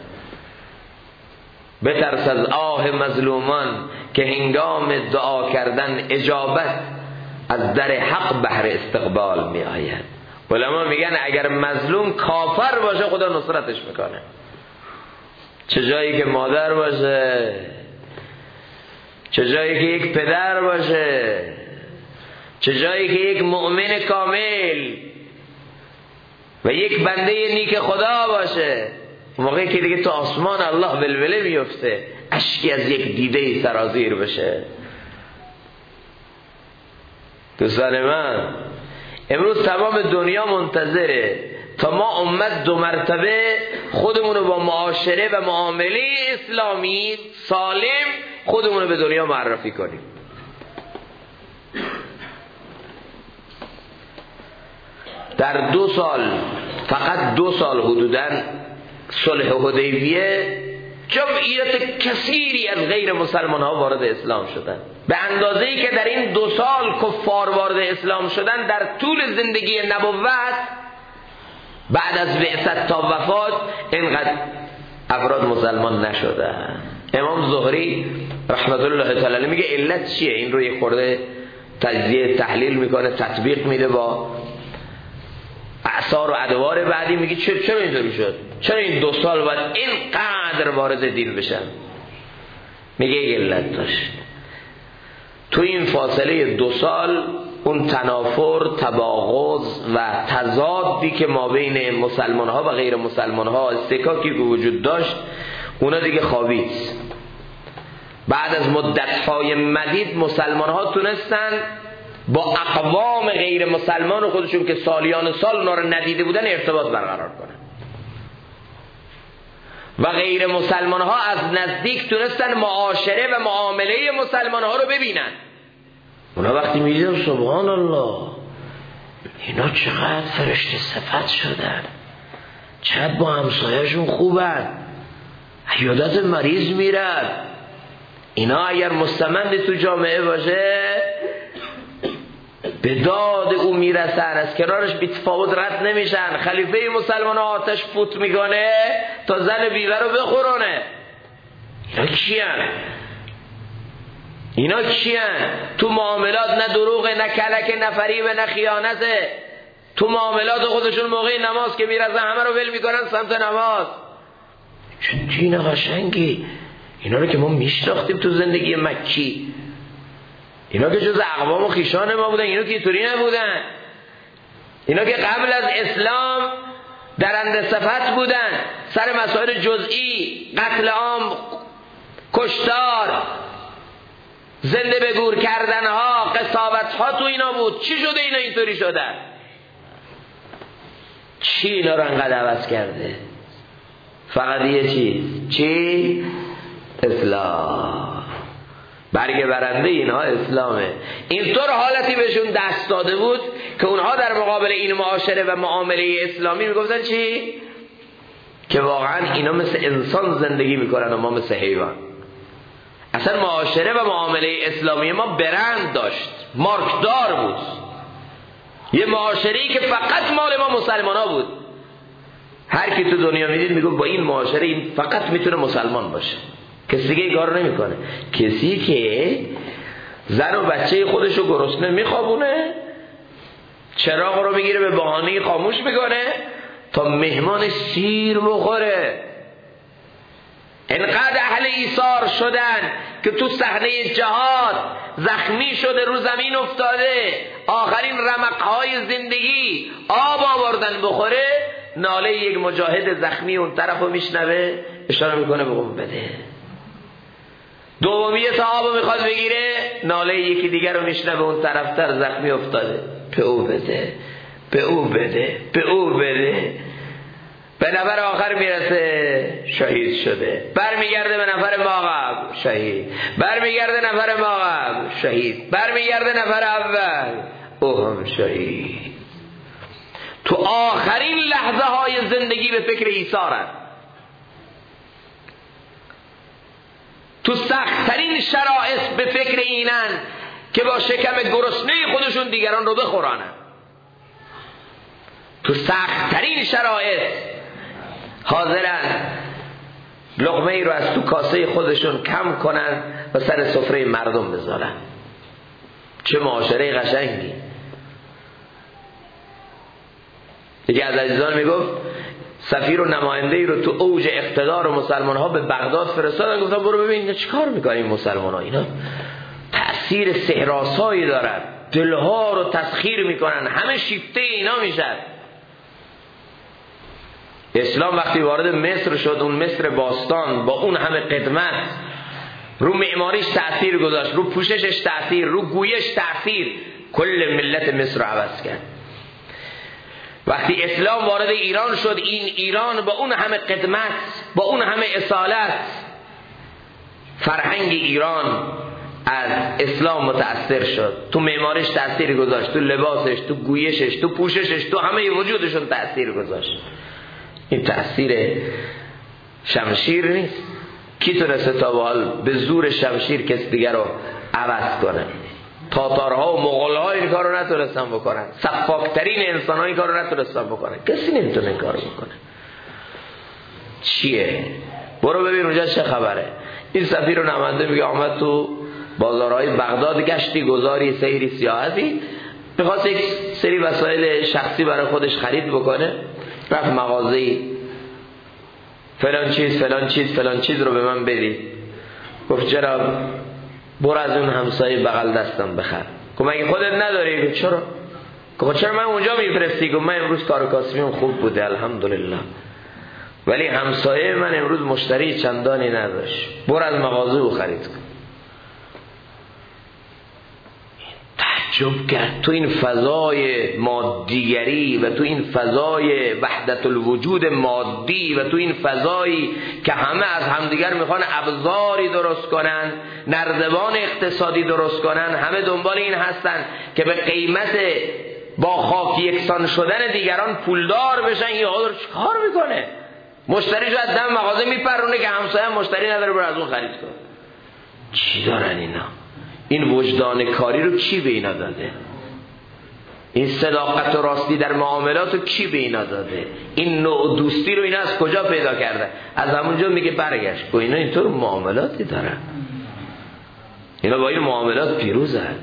بترس از مظلومان که هنگام دعا کردن اجابت از در حق بهر استقبال می آید. علما میگن اگر مظلوم کافر باشه خدا نصرتش میکنه. چه جایی که مادر باشه، چه جایی که یک پدر باشه، چه جایی که یک مؤمن کامل و یک بنده نیک خدا باشه. موقعی که دیگه تو آسمان الله ولوله میفته، اشکی از یک دیده سرازیر بشه. دوستان من، امروز تمام دنیا منتظره تا ما امت 2 مرتبه خودمونو با معاشره و معامله اسلامی سالم خودمونو به دنیا معرفی کنیم. در 2 سال، فقط 2 سال حدوداً صلح حدیبیه جمعیت کثیری از غیر مسلمان ها وارد اسلام شدن. به اندازه ای که در این 2 سال کفار وارد اسلام شدن، در طول زندگی نبوت بعد از بعثت تا وفات اینقدر افراد مسلمان نشدن. امام زهری رحمت الله تعالی علیه میگه علت چیه؟ این رو یک خورده تجزیه تحلیل میکنه، تطبیق میده با اعصار و ادوار بعدی. میگه چرا اینطوری شد؟ چرا این 2 سال بعد اینقدر وارد دین بشن؟ میگه علت داشت. تو این فاصله 2 سال اون تنافر، تباغض و تضادی که ما بین مسلمان ها و غیر مسلمان ها، استکاکی که وجود داشت، اونا دیگه خوابید. بعد از مدت های مدید مسلمان ها تونستن با اقوام غیر مسلمان خودشون که سالیان سال اونا رو ندیده بودن ارتباط برقرار کنن و غیر مسلمان ها از نزدیک تونستن معاشره و معامله مسلمان ها رو ببینن. اونا وقتی میدیدن سبحان الله، اینا چقدر فرشته صفت شدن، چقدر با همسایه‌شون خوبن، عیادت مریض میرن، اینا اگر مستمند تو جامعه باشه به داد او میرسن، از کنارش بی تفاوت رد نمیشن. خلیفه مسلمان آتش فوت میکنه تا زن بیوه رو بخورانه. اینا کیان؟ تو معاملات نه دروغه، نه کلکه، نه فریبه، نه خیانته. تو معاملات خودشون موقع نماز که میرسن همه رو ول میکنن سمت نماز. چه دین قشنگی! اینا رو که ما میشناختیم تو زندگی مکی، اینا که جز اقوام و خیشان ما بودن، اینا که اینطوری نبودن. اینا که قبل از اسلام درنده صفت بودن، سر مسائل جزئی، قتل عام، کشتار، زنده به گور کردن ها، قساوت ها تو اینا بود. چی شده اینا اینطوری شدن؟ چی اینا رو انقدر عوض کرده؟ فقط یه چیز. چی؟ اسلام. برگ برنده اینها اسلامه. اینطور حالتی بهشون دست داده بود که اونها در مقابل این معاشره و معامله اسلامی میگفتن چی؟ که واقعا اینا مثل انسان زندگی میکنن و ما مثل حیوان. اصلا معاشره و معامله اسلامی ما برند داشت، مارکدار بود. یه معاشره‌ای که فقط مال ما مسلمان ها بود. هر کی تو دنیا میدید میگه با این معاشره این فقط میتونه مسلمان باشه، کسی دیگه این کار نمیکنه. کسی که زن و بچه خودشو گرسنه میخوابونه، چراغ رو میگیره به بهانه خاموش میکنه تا مهمان سیر بخوره. انقدر اهل ایثار شدن که تو صحنه جهاد زخمی شده، رو زمین افتاده، آخرین رمقهای زندگی آب آوردن بخوره، ناله یک مجاهد زخمی اون طرف رو میشنوه، اشاره میکنه بگم بده. دومی صحابه میخواد بگیره، ناله یکی دیگر رو میشنوه، اون طرفتر زخمی افتاده، به او بده، به او بده، به او بده. به نفر آخر میرسه شهید شده، برمیگرده به نفر ماقب شهید، برمیگرده نفر ماقب شهید، برمیگرده نفر اول او هم شهید. تو آخرین لحظه های زندگی به فکر ایثارن، تو سخت‌ترین شرایط به فکر اینن که با شکم گرسنه خودشون دیگران رو بخورانن. تو سخت‌ترین شرایط حاضرن لقمه ای رو از تو کاسه خودشون کم کنن و سر سفره مردم بذارن. چه معاشره قشنگی. یکی از عزیزان میگفت سفیر و نماینده‌ای رو تو اوج اقتدار مسلمان ها به بغداد فرستادن، گفتن برو ببین اینا چیکار میکنن این مسلمان ها، اینا تأثیر سحرآسایی دارن، دلها رو تسخیر میکنن، همه شیفته اینا میشن. اسلام وقتی وارد مصر شد، اون مصر باستان با اون همه قدمت، رو معماریش تأثیر گذاشت، رو پوششش تأثیر، رو گویش تأثیر، کل ملت مصر رو عوض کرد. وقتی اسلام وارد ایران شد، این ایران با اون همه قدمت، با اون همه اصالت، فرهنگ ایران از اسلام متأثر شد، تو معماریش تأثیر گذاشت، تو لباسش، تو گویشش، تو پوششش، تو همه وجودشون تأثیر گذاشت. این تأثیر شمشیر نیست. کی تونسته تا به حال به زور شمشیر کسی دیگر رو عوض کنه؟ تاتارها و مغولها این کار رو نتونستن بکنن، سفاکترین انسان ها این کار رو نتونستن بکنن، کسی نمیتونه این کار رو بکنه. چیه؟ برو ببین اونجا چه خبره. این سفیر و نماینده میگه آمد تو بازارهای بغداد، گشتی گذاری، سیری سیاحتی، میخواست یک سری وسایل شخصی برای خودش خرید بکنه، رفت مغازه‌ای، فلان چیز رو به من بدید. گفت جناب برو از اون همسایه بغل دستم بخر. گفت مگه خودت نداری؟ گفت چرا؟ گفت چرا من اونجا میفرستی؟ گفت من امروز کار و کاسبیم خوب بوده الحمدلله، ولی همسایه من امروز مشتری چندانی نداشت، برو از مغازه او خرید کن. تعجب کرد. تو این فضای مادیگری و تو این فضای وحدت الوجود مادی و تو این فضایی که همه از همدیگر میخوان ابزاری درست کنن، نردبان اقتصادی درست کنن، همه دنبال این هستن که به قیمت با خاک یکسان شدن دیگران پولدار بشن. این حاضر چیکار میکنه؟ مشتری جو از دم مغازه میپرونه که همسایه مشتری نداره، برو از اون خرید کن. چی دارن اینا؟ این وجدان کاری رو کی به اینا داده؟ این صداقت و راستی در معاملات رو کی به اینا داده؟ این نوع دوستی رو اینا از کجا پیدا کرده؟ از همونجا میگه برگشت که اینا اینطور معاملاتی دارن، اینا با این معاملات پیروزن.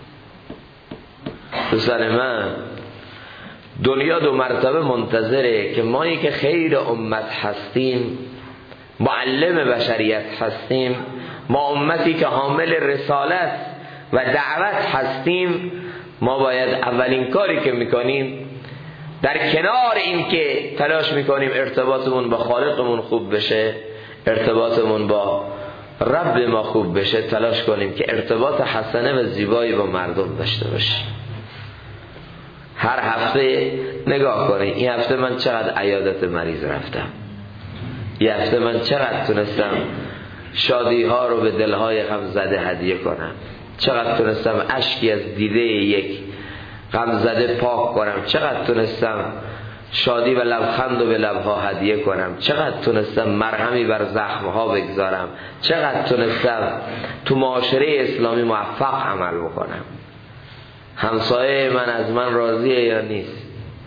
دوستان من، دنیا دو مرتبه منتظره که مایی که خیر امت هستیم، معلم بشریت هستیم، ما امتی که حامل رسالت و دعوت هستیم، ما باید اولین کاری که میکنیم در کنار این که تلاش میکنیم ارتباطمون با خالقمون خوب بشه، ارتباطمون با رب ما خوب بشه، تلاش کنیم که ارتباط حسنه و زیبایی با مردم داشته باشیم. هر هفته نگاه کنید، این هفته من چقدر عیادت مریض رفتم، این هفته من چقدر تونستم شادی ها رو به دلهای غم زده هدیه کنم، چقدر تونستم اشکی از دیده یک غم زده پاک کنم، چقدر تونستم شادی و لبخند رو به لبها هدیه کنم، چقدر تونستم مرهمی بر زخمها بگذارم، چقدر تونستم تو معاشره اسلامی موفق عمل بکنم. همسایه من از من راضیه یا نیست؟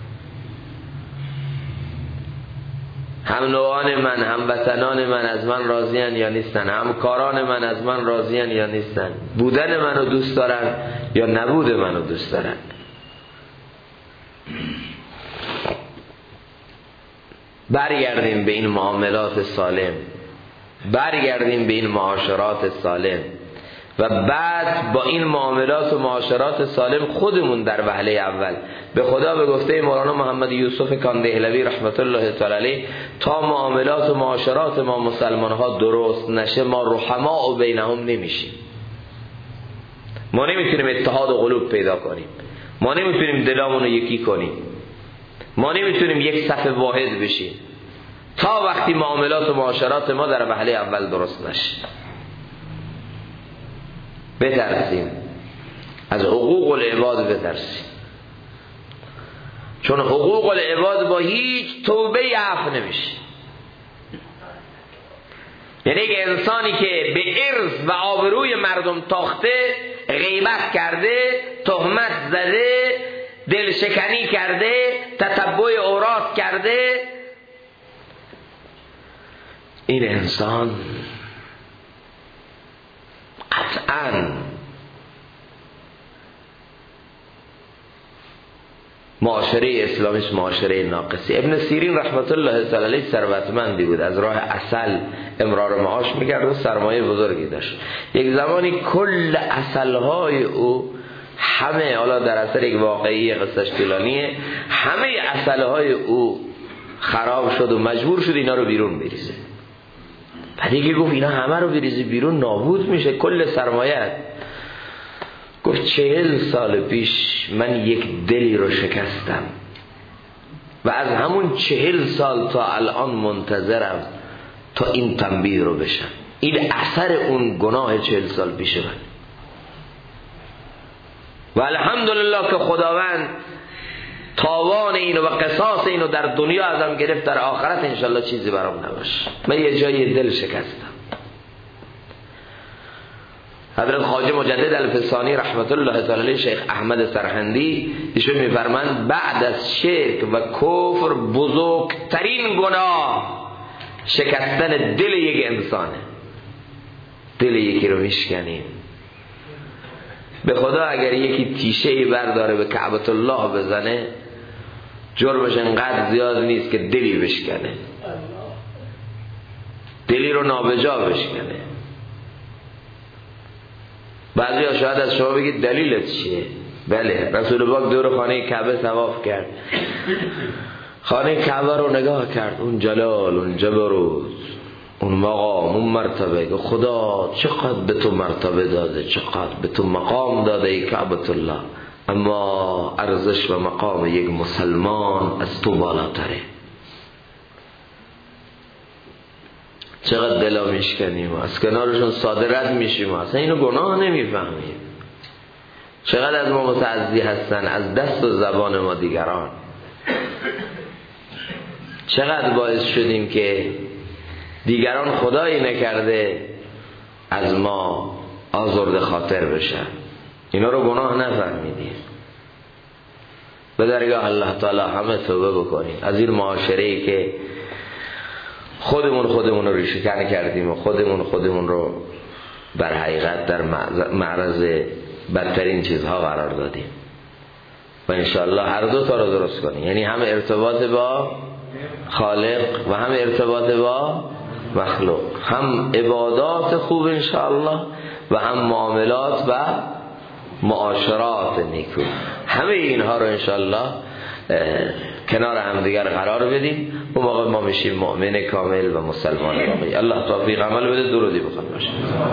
هم نوعان من، هم وطنان من از من راضیان یا نیستن؟ همکاران من از من راضیان یا نیستن؟ بودن منو دوست دارن یا نبود منو دوست دارن؟ برگردیم به این معاملات سالم، برگردیم به این معاشرات سالم و بعد با این معاملات و معاشرات سالم خودمون در وهله اول به خدا به گفته مولانا محمد یوسف کاندهلوی رحمت الله تعالی علیه، تا معاملات و معاشرات ما مسلمان ها درست نشه، ما رحماء بینهم نمیشیم. ما نمیتونیم اتحاد و قلوب پیدا کنیم، ما نمیتونیم دلامون رو یکی کنیم، ما نمیتونیم یک صف واحد بشیم تا وقتی معاملات و معاشرات ما در وهله اول درست نشه. بترسیم از حقوق العباد، بترسیم، چون حقوق العباد با هیچ توبه عفو نمیشه. یعنی یک انسانی که به عرض و آبروی مردم تاخته، غیبت کرده، تهمت زده، دلشکنی کرده، تتبع عورات کرده، این انسان قطعاً معاشره اسلامیش معاشره ناقصی. ابن سیرین رحمت الله تعالی علیه ثروتمندی بود، از راه عسل امرار معاش میکرد و سرمایه بزرگی داشت. یک زمانی کل عسلهای او همه، حالا در اثر یک واقعی قصهش طولانیه، همه عسلهای او خراب شد و مجبور شد اینا رو بیرون بریزه. بعد یکی گفت اینا همه رو بریزی بیرون نابود میشه کل سرمایه. گفت 40 سال پیش من یک دلی رو شکستم و از همون 40 سال تا الان منتظرم تا این تنبیه رو بشم. این اثر اون گناه 40 سال پیش من و الحمدلله که خداوند تاوان اینو و قصاص اینو در دنیا ازم گرفت، در آخرت انشالله چیزی برام نباشه. من یه جای دل شکستم. حضرت خواجه مجدد الفسانی رحمت الله تعالی علیه، شیخ احمد سرهندی، ایشون میفرمایند بعد از شرک و کفر بزرگترین گناه شکستن دل یک انسانه. دل یکی رو میشکنیم. به خدا اگر یکی تیشه‌ای برداره به کعبة الله بزنه جرمش انقدر زیاد نیست که دلی بشکنه، دلی رو نابجا بشکنه. بعضی ها شاید از شما بگید دلیلت چیه؟ بله، رسول پاک دور خانه کعبه طواف کرد، خانه کعبه رو نگاه کرد، اون جلال، اون جبروت، اون مقام، اون مرتبه. خدا چقدر به تو مرتبه داده، چقدر به تو مقام داده ای کعبة الله، اما ارزش و مقام یک مسلمان از تو بالاتره. چقدر دلا میشکنیم و از کنارشون ساده رد میشیم و اصلا اینو گناه نمیفهمیم. چقدر از ما متعزی هستن از دست و زبان ما دیگران. چقدر باعث شدیم که دیگران خدایی نکرده از ما آزرده خاطر بشن. اینا رو گناه نفهمیدیم. به درگاه الله تعالی همه توبه بکنیم از این معاشره‌ای که خودمون رو ریشه‌کن کردیم و خودمون رو بر حقیقت در معرض بدترین چیزها قرار دادیم و انشاءالله هر دو تا رو درست کنیم. یعنی هم ارتباط با خالق و هم ارتباط با مخلوق، هم عبادات خوب انشاءالله و هم معاملات و معاشرات نیکو. همه اینها رو انشاءالله کنار هم دیگر قرار بدیم. اون موقع ما میشیم مؤمن کامل و مسلمان کامل. الله توفیق عمل بده. درودی بخواد باشه.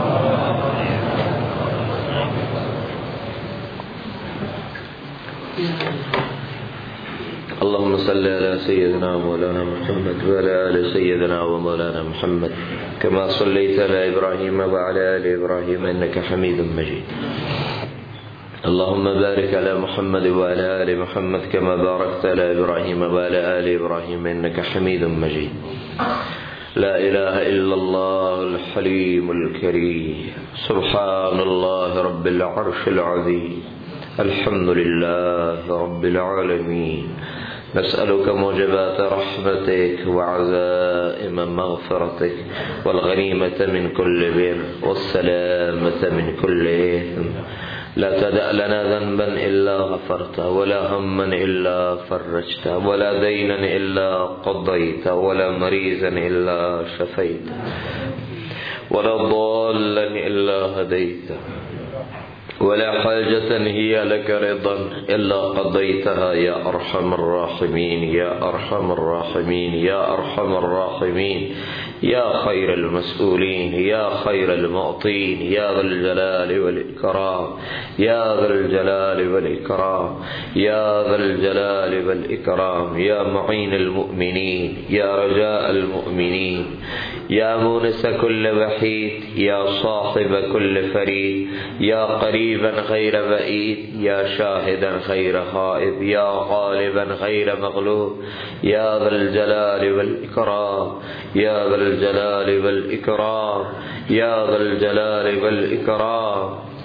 اللهم صل على سيدنا مولانا محمد وعلى آل سيدنا ومولانا محمد كما صليت على إبراهيم وعلى آل إبراهيم إنك حميد مجيد. اللهم بارك على محمد وعلى آل محمد كما باركت على إبراهيم وعلى آل إبراهيم إنك حميد مجيد. لا إله إلا الله الحليم الكريم سبحان الله رب العرش العظيم الحمد لله رب العالمين. نسألك موجبات رحمتك وعزائم مغفرتك والغنيمة من كل بر والسلامة من كل إثم. لا تدع لنا ذنبا إلا غفرته ولا هما إلا فرجته ولا دينا إلا قضيته ولا مريضا إلا شفيته ولا ضالا إلا هديته ولا حاجة هي لك رضا إلا قضيتها يا أرحم الراحمين يا أرحم الراحمين يا أرحم الراحمين يا خير المسؤولين يا خير المعطين يا ذا الجلال والإكرام يا ذا الجلال والإكرام يا ذا الجلال والإكرام يا معين المؤمنين يا رجاء المؤمنين يا مونس كل وحيد يا صاحب كل فريد يا قريبا غير بعيد يا شاهدا غير خائب يا غالبا غير مغلوب يا ذا الجلال والإكرام يا ذا الجلال والإكرام يا ذا الجلال والإكرام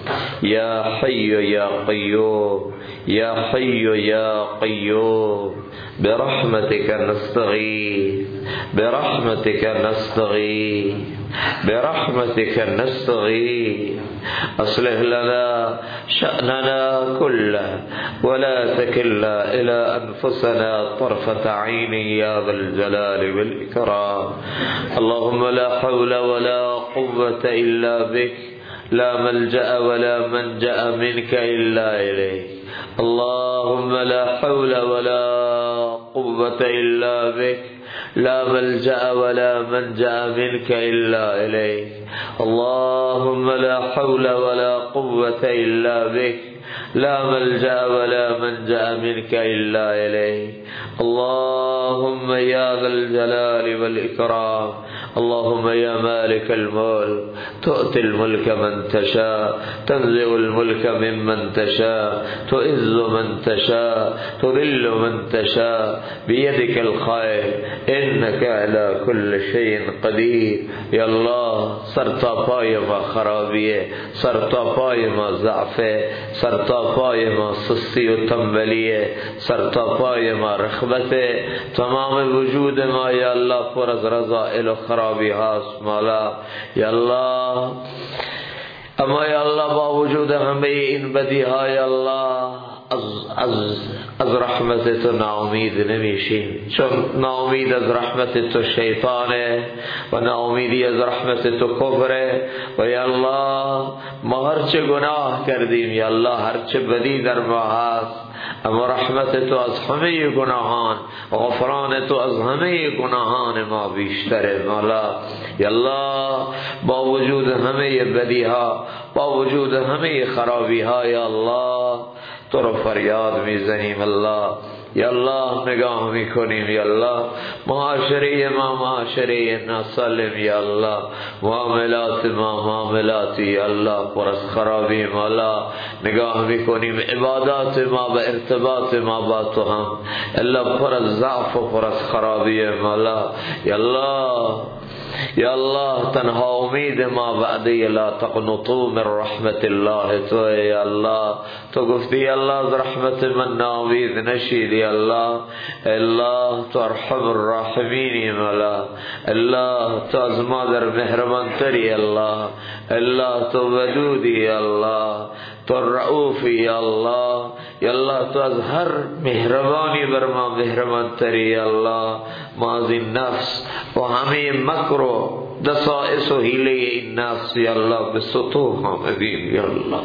یا حی یا قیوم یا حی یا قیوم برحمتك نستغیث برحمتك نستغیث برحمتك نستغيث أصلح لنا شأننا كله ولا تكلنا إلى أنفسنا طرفة عين يا ذا الجلال والإكرام. اللهم لا حول ولا قوة إلا بك، لا ملجأ ولا منجأ منك إلا إليك. اللهم لا حول ولا قوة إلا بك، لا ملجأ ولا منجأ منك إلا إليك. اللهم لا حول ولا قوة إلا بك، لا ملجأ ولا منجأ منك إلا إليك. اللهم يا ذا الجلال والإكرام، اللهم يا مالك الملك تؤتي الملك من تشاء، تنزع الملك ممن تشاء، تعز من تشاء، تذل من تشاء، بيدك الخير، إنك على كل شيء قدير. یا الله سرتا پای ما خرابیه، سرتا پای ما ضعفه، سرتا پای ما سستی و تنبلیه، سرتا پای ما رخبته، تمام وجود ما یا الله پر از رذائل و خرابی هاست مولا. یا الله اما یا الله با وجود همه این بدی ها یا الله از رحمت تو ناامید نمیشیم، چون ناامید از رحمت تو شیطانه و ناامیدی از رحمت تو کفره. و یا الله ما هرچه گناه کردیم یا الله هرچه بدی در ما هست، اما رحمت تو از همه گناهان و غفران تو از همه گناهان ما بیشتره مولا. یا الله با وجود همه بدی ها، با وجود همه خرابی ها یا الله تو رو فریاد میزنیم الله. یا الله نگاه میکنیم یا الله معاشره ما معاشره ناسالم یا الله، معاملات ما معاملاتی یا الله پر از خرابی مولا. نگاه میکنیم عبادات ما و ارتباط ما با تو هم الله پر از ضعف و پر از خرابی مولا. یا الله یا الله تنها امید ما وعده لا تقنطوا من رحمت الله تو یا الله. تو گفتی یا الله از رحمت من ناامید نشید یا الله. الله تو ارحم الراحمینی مولا. الله تو از ما در مهربان تری الله. الله تو ودودی الله، تو رؤوفی یا الله. یا الله تو از هر مهربانی بر ما مهربان تری یا الله. ما از این نفس و همه مکر و دسائس و حیله این نفس یا الله به سطوح آمدیم یا الله.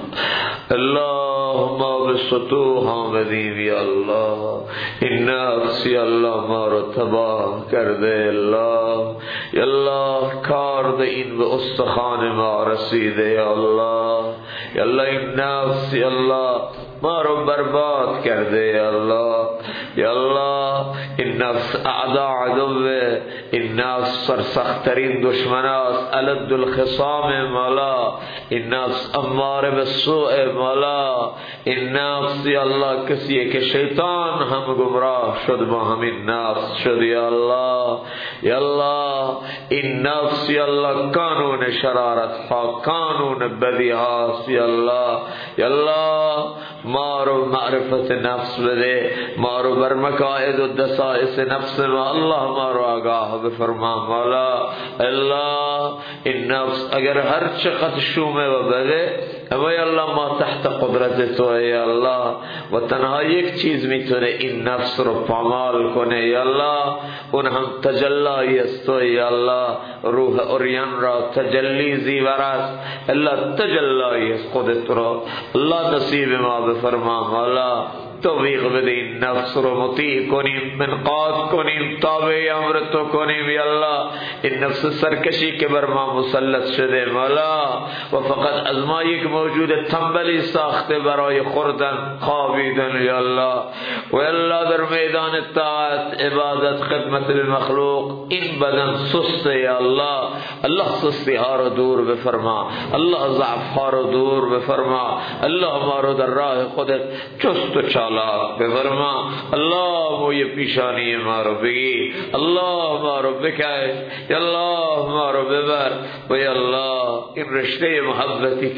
اللهم به سطوح آمدیم یا الله. این نفس یا الله ما رو تباه کرده الله. یا الله کارد این به استخوان ما رسیده یا الله. یا الله این نفس یا الله ما رو برباد کرده یا الله. یا الله این نفس اعدا عدوه، این نفس سرسخترین دشمن است، الد الخصام مولا. این نفس امار بالسوء مولا. این نفس یا الله کسی که شیطان هم گمراه شد با همین نفس شد یا الله. یا الله این نفس یا الله قانون شرارت ها، قانون بدی هاست یا الله. یا الله ما رو معرفت نفس بده، ما رو بر مکائد و دسائس نفس ما الله ما رو آگاه بفرما مولا. الله این نفس اگر هر چقدر شومه و بده، اما یا الله ما تحت قدرت تو یا الله، و تنها یک چیز میتونه این نفس رو پامال کنه یا الله، اون هم تجلی است تو یا الله. روح اوریان را تجلی زیور است الله، تجلی است خودت رو الله نصیب ما بفرما مولا. توفیق بده این نفس رو مطیع کنیم، منقاد کنیم، تابع امر تو کنیم یا الله. این نفس سرکشی که بر ما مسلط شده مولا، و فقط از ما یک موجود تنبلی ساخته برای خوردن خوابیدن یا الله. و الله در میدان طاعت عبادت خدمت المخلوق این بدن سسته یا الله. الله سستی ها رو دور بفرما، الله ضعف ها رو دور بفرما، الله ما رو در راه خودت چست و چالاک بفرما. الله موی پیشانی ما رو بگی، الله ما رو بکش یا الله ما رو ببر. و یا الله این رشته محبتی که نصیب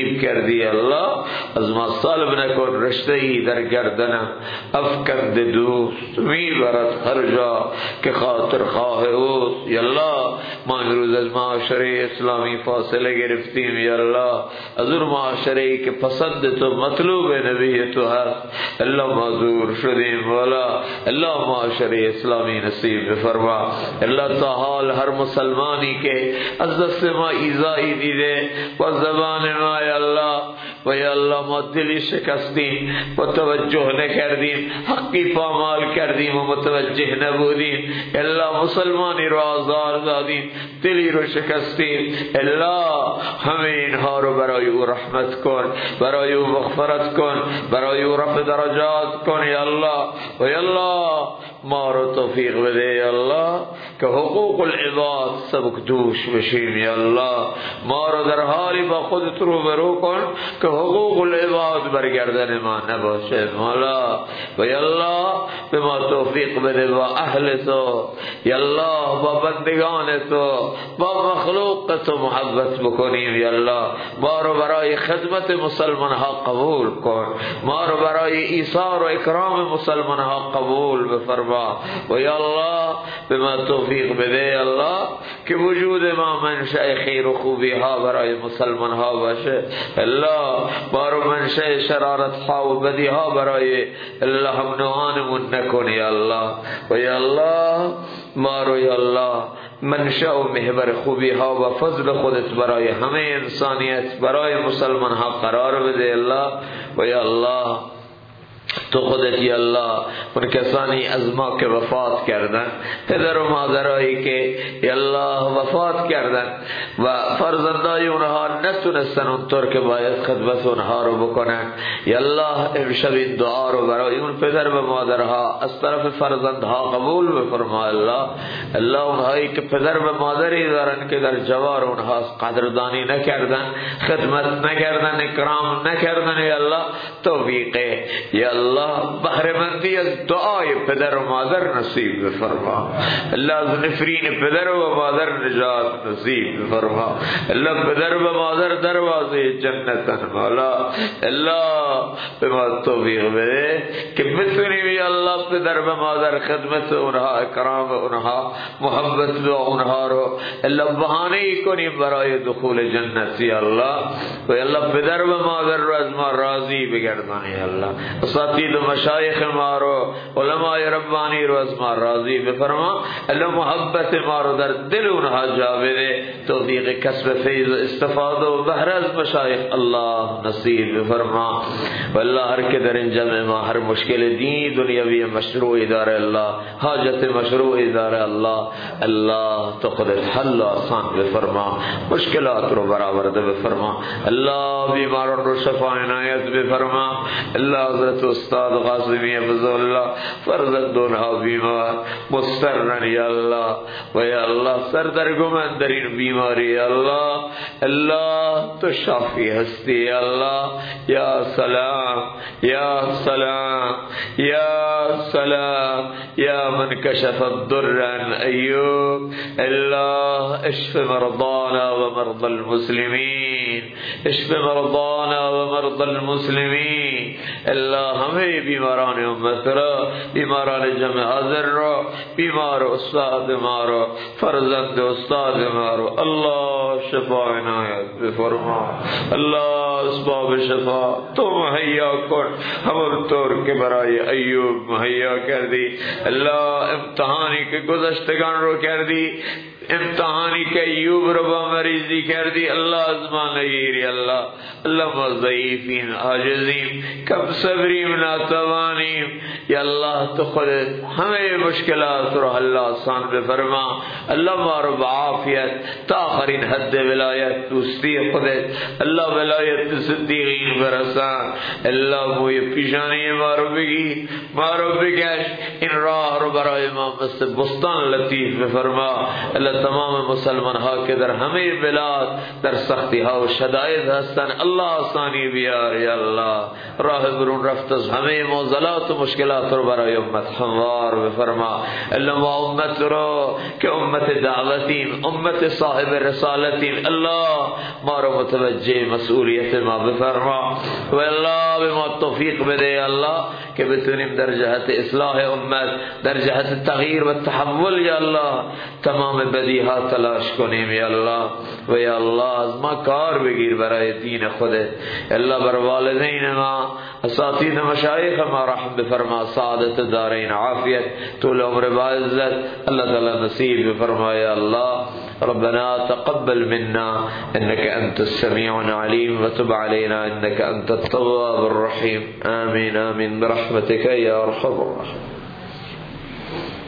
نصیب کردی الله، از ما سالب نکن. رشته ای در گردنم افکنده دوست میبرد هر جا که خاطر خواه اوست. یا الله ما امروز از معاشره اسلامی فاصله گرفتیم یا الله، از اون معاشره ای که پسند تو مطلوب نبی تو هست الله معذور شدیم. والا الله معاشره اسلامی نصیب بفرما. الله تا حال هر مسلمانی که از دست ما ایذایی دیده و زبان ما یا الله و یا الله ما دلی شکستیم و توجه نکردیم، حقی پامال کردیم و متوجه نبودیم. الله مسلمانی رو آزار دادیم، دلی رو شکستیم. الله همه اینها رو برای او رحمت کن، برای او مغفرت کن، برای او رفع درجات کن یا الله. و یا الله ما رو توفیق بده یا الله که حقوق العباد سبک دوش بشیم یا الله. ما رو در حالی با خودت روبرو کن که حقوق العباد برگردن ما نباشه مولا. و یا الله به ما توفیق بده با اهل تو یا الله، با بندگان تو، با مخلوق تو محبت بکنیم یا الله. ما رو برای خدمت مسلمان ها قبول کن، ما رو برای ایثار و اکرام مسلمان ها قبول بفرما. و یا الله به ما توفیق بده یا الله که وجود ما منشأ خیر و خوبی ها برای مسلمان ها باشه. الله ما رو منشأ شرارت ها و بدی ها برای الله هم نوانمون نکن یا الله. و یا الله ما رو یا الله منشأ و محور خوبی ها و فضل خودت برای همه انسانیت، برای مسلمان ها قرار بده الله. و یا الله تو خودت یا الله اون کسانی از ما که وفات کردن، پدر و مادرایی که یا الله وفات کردن و فرزندای اونها نتونستن اونطور که باید خدمت اونها رو بکنن یا الله امشب این دعا رو برای اون پدر و مادرها از طرف فرزندها قبول بفرما الله. الله اونهایی که پدر و مادری دارن که در جوار اونها قدردانی نکردن، خدمت نکردن، اکرام نکردن یا الله توفیق یا الله بهره‌مندی از دعای پدر و مادر نصیب بفرما. الله از نفرین پدر و مادر نجات نصیب بفرما. الله پدر و مادر دروازه جنتن مولا. الله به ما توفیق بده که بتونیم یا الله پدر و مادر خدمت اونها، اکرام اونها، محبت به اونها رو الله بهانه کنیم برای دخول جنت یا الله. و الله پدر و مادر رو از ما راضی بگردان یا الله. اساتید و مشایخ ما رو، علماء ربانی رو از ما راضی بفرما. الله محبت ما رو در دل اونها جا بده، توفیق کسب فیض و استفاده و بهره از مشایخ الله نصیب بفرما. والله هر که در این جمع ما هر مشکل دینی دنیوی مشروعی داره الله، حاجت مشروعی داره الله، الله تو خودت حل آسان بفرما، مشکلات رو برآورده بفرما. الله بیماران رو شفا عنایت بفرما. الله حضرت استاد قاسمی فضلالله فرزندونها بیمار مسترن یا الله. و یا الله سردرگمند در این بیماری یا الله. الله تو شافی هستی یا الله. یا سلام یا سلام یا سلام یا من کشف الضر عن ایوب. الله اشف مرضانا و مرضى المسلمین، اشف مرضانا و مرضى المسلمین. الله همه بیماران امت را، بیماران جمع حاضر را، بیمار استاد ما را، فرزند استاد ما را الله شفا عنایت بفرما. الله اسباب شفا تو مهیا کن همونطور که برای ایوب مهیا کردی. الله امتحانی که گذشتگان رو کردی، امتحانی که ایوب رو با مریضی کردی الله از ما نگیری الله. الله ما ضعیفین، عاجزیم، کم صبریم، ناتوانیم یا الله تو خودت همه مشکلات رو حل آسان بفرما. الله ما رو بعافیت تا آخرین حد ولایت دوستی خودت الله ولایت صدیقین برسان. الله موی پیشانی ما رو بگی، ما رو بگش، این راه رو برای ما مثل بستان لطیف بفرما. الله تمام مسلمان ها که در همه بلاد در سختی ها و شدائد هستن الله آسانی بیار یا الله. راه برون رفت از همه معضلات و مشکلات رو برای امت هموار بفرما. الا ما امت رو که امت دعوتیم، امت صاحب رسالتیم، الله ما رو متوجه مسئولیت ما بفرما و الله به ما توفیق بده یا الله که بتونیم در جهت اصلاح امت، در جهت تغییر و تحول یا الله تمام بدیها تلاش کنیم یا الله. و یا الله از ما کار بگیر برای دین خودت. الله بر والدین ما، اساتید مشایخ ما رحم بفرما، سعادت دارین، عافیت، طول عمر بعزت الله تعالی نصیب بفرما یا الله. ربنا تقبل منا انك انت السميع العليم وتب علينا انك انت التواب الرحيم. آمين آمين برحمتك يا ارحم الراحمين.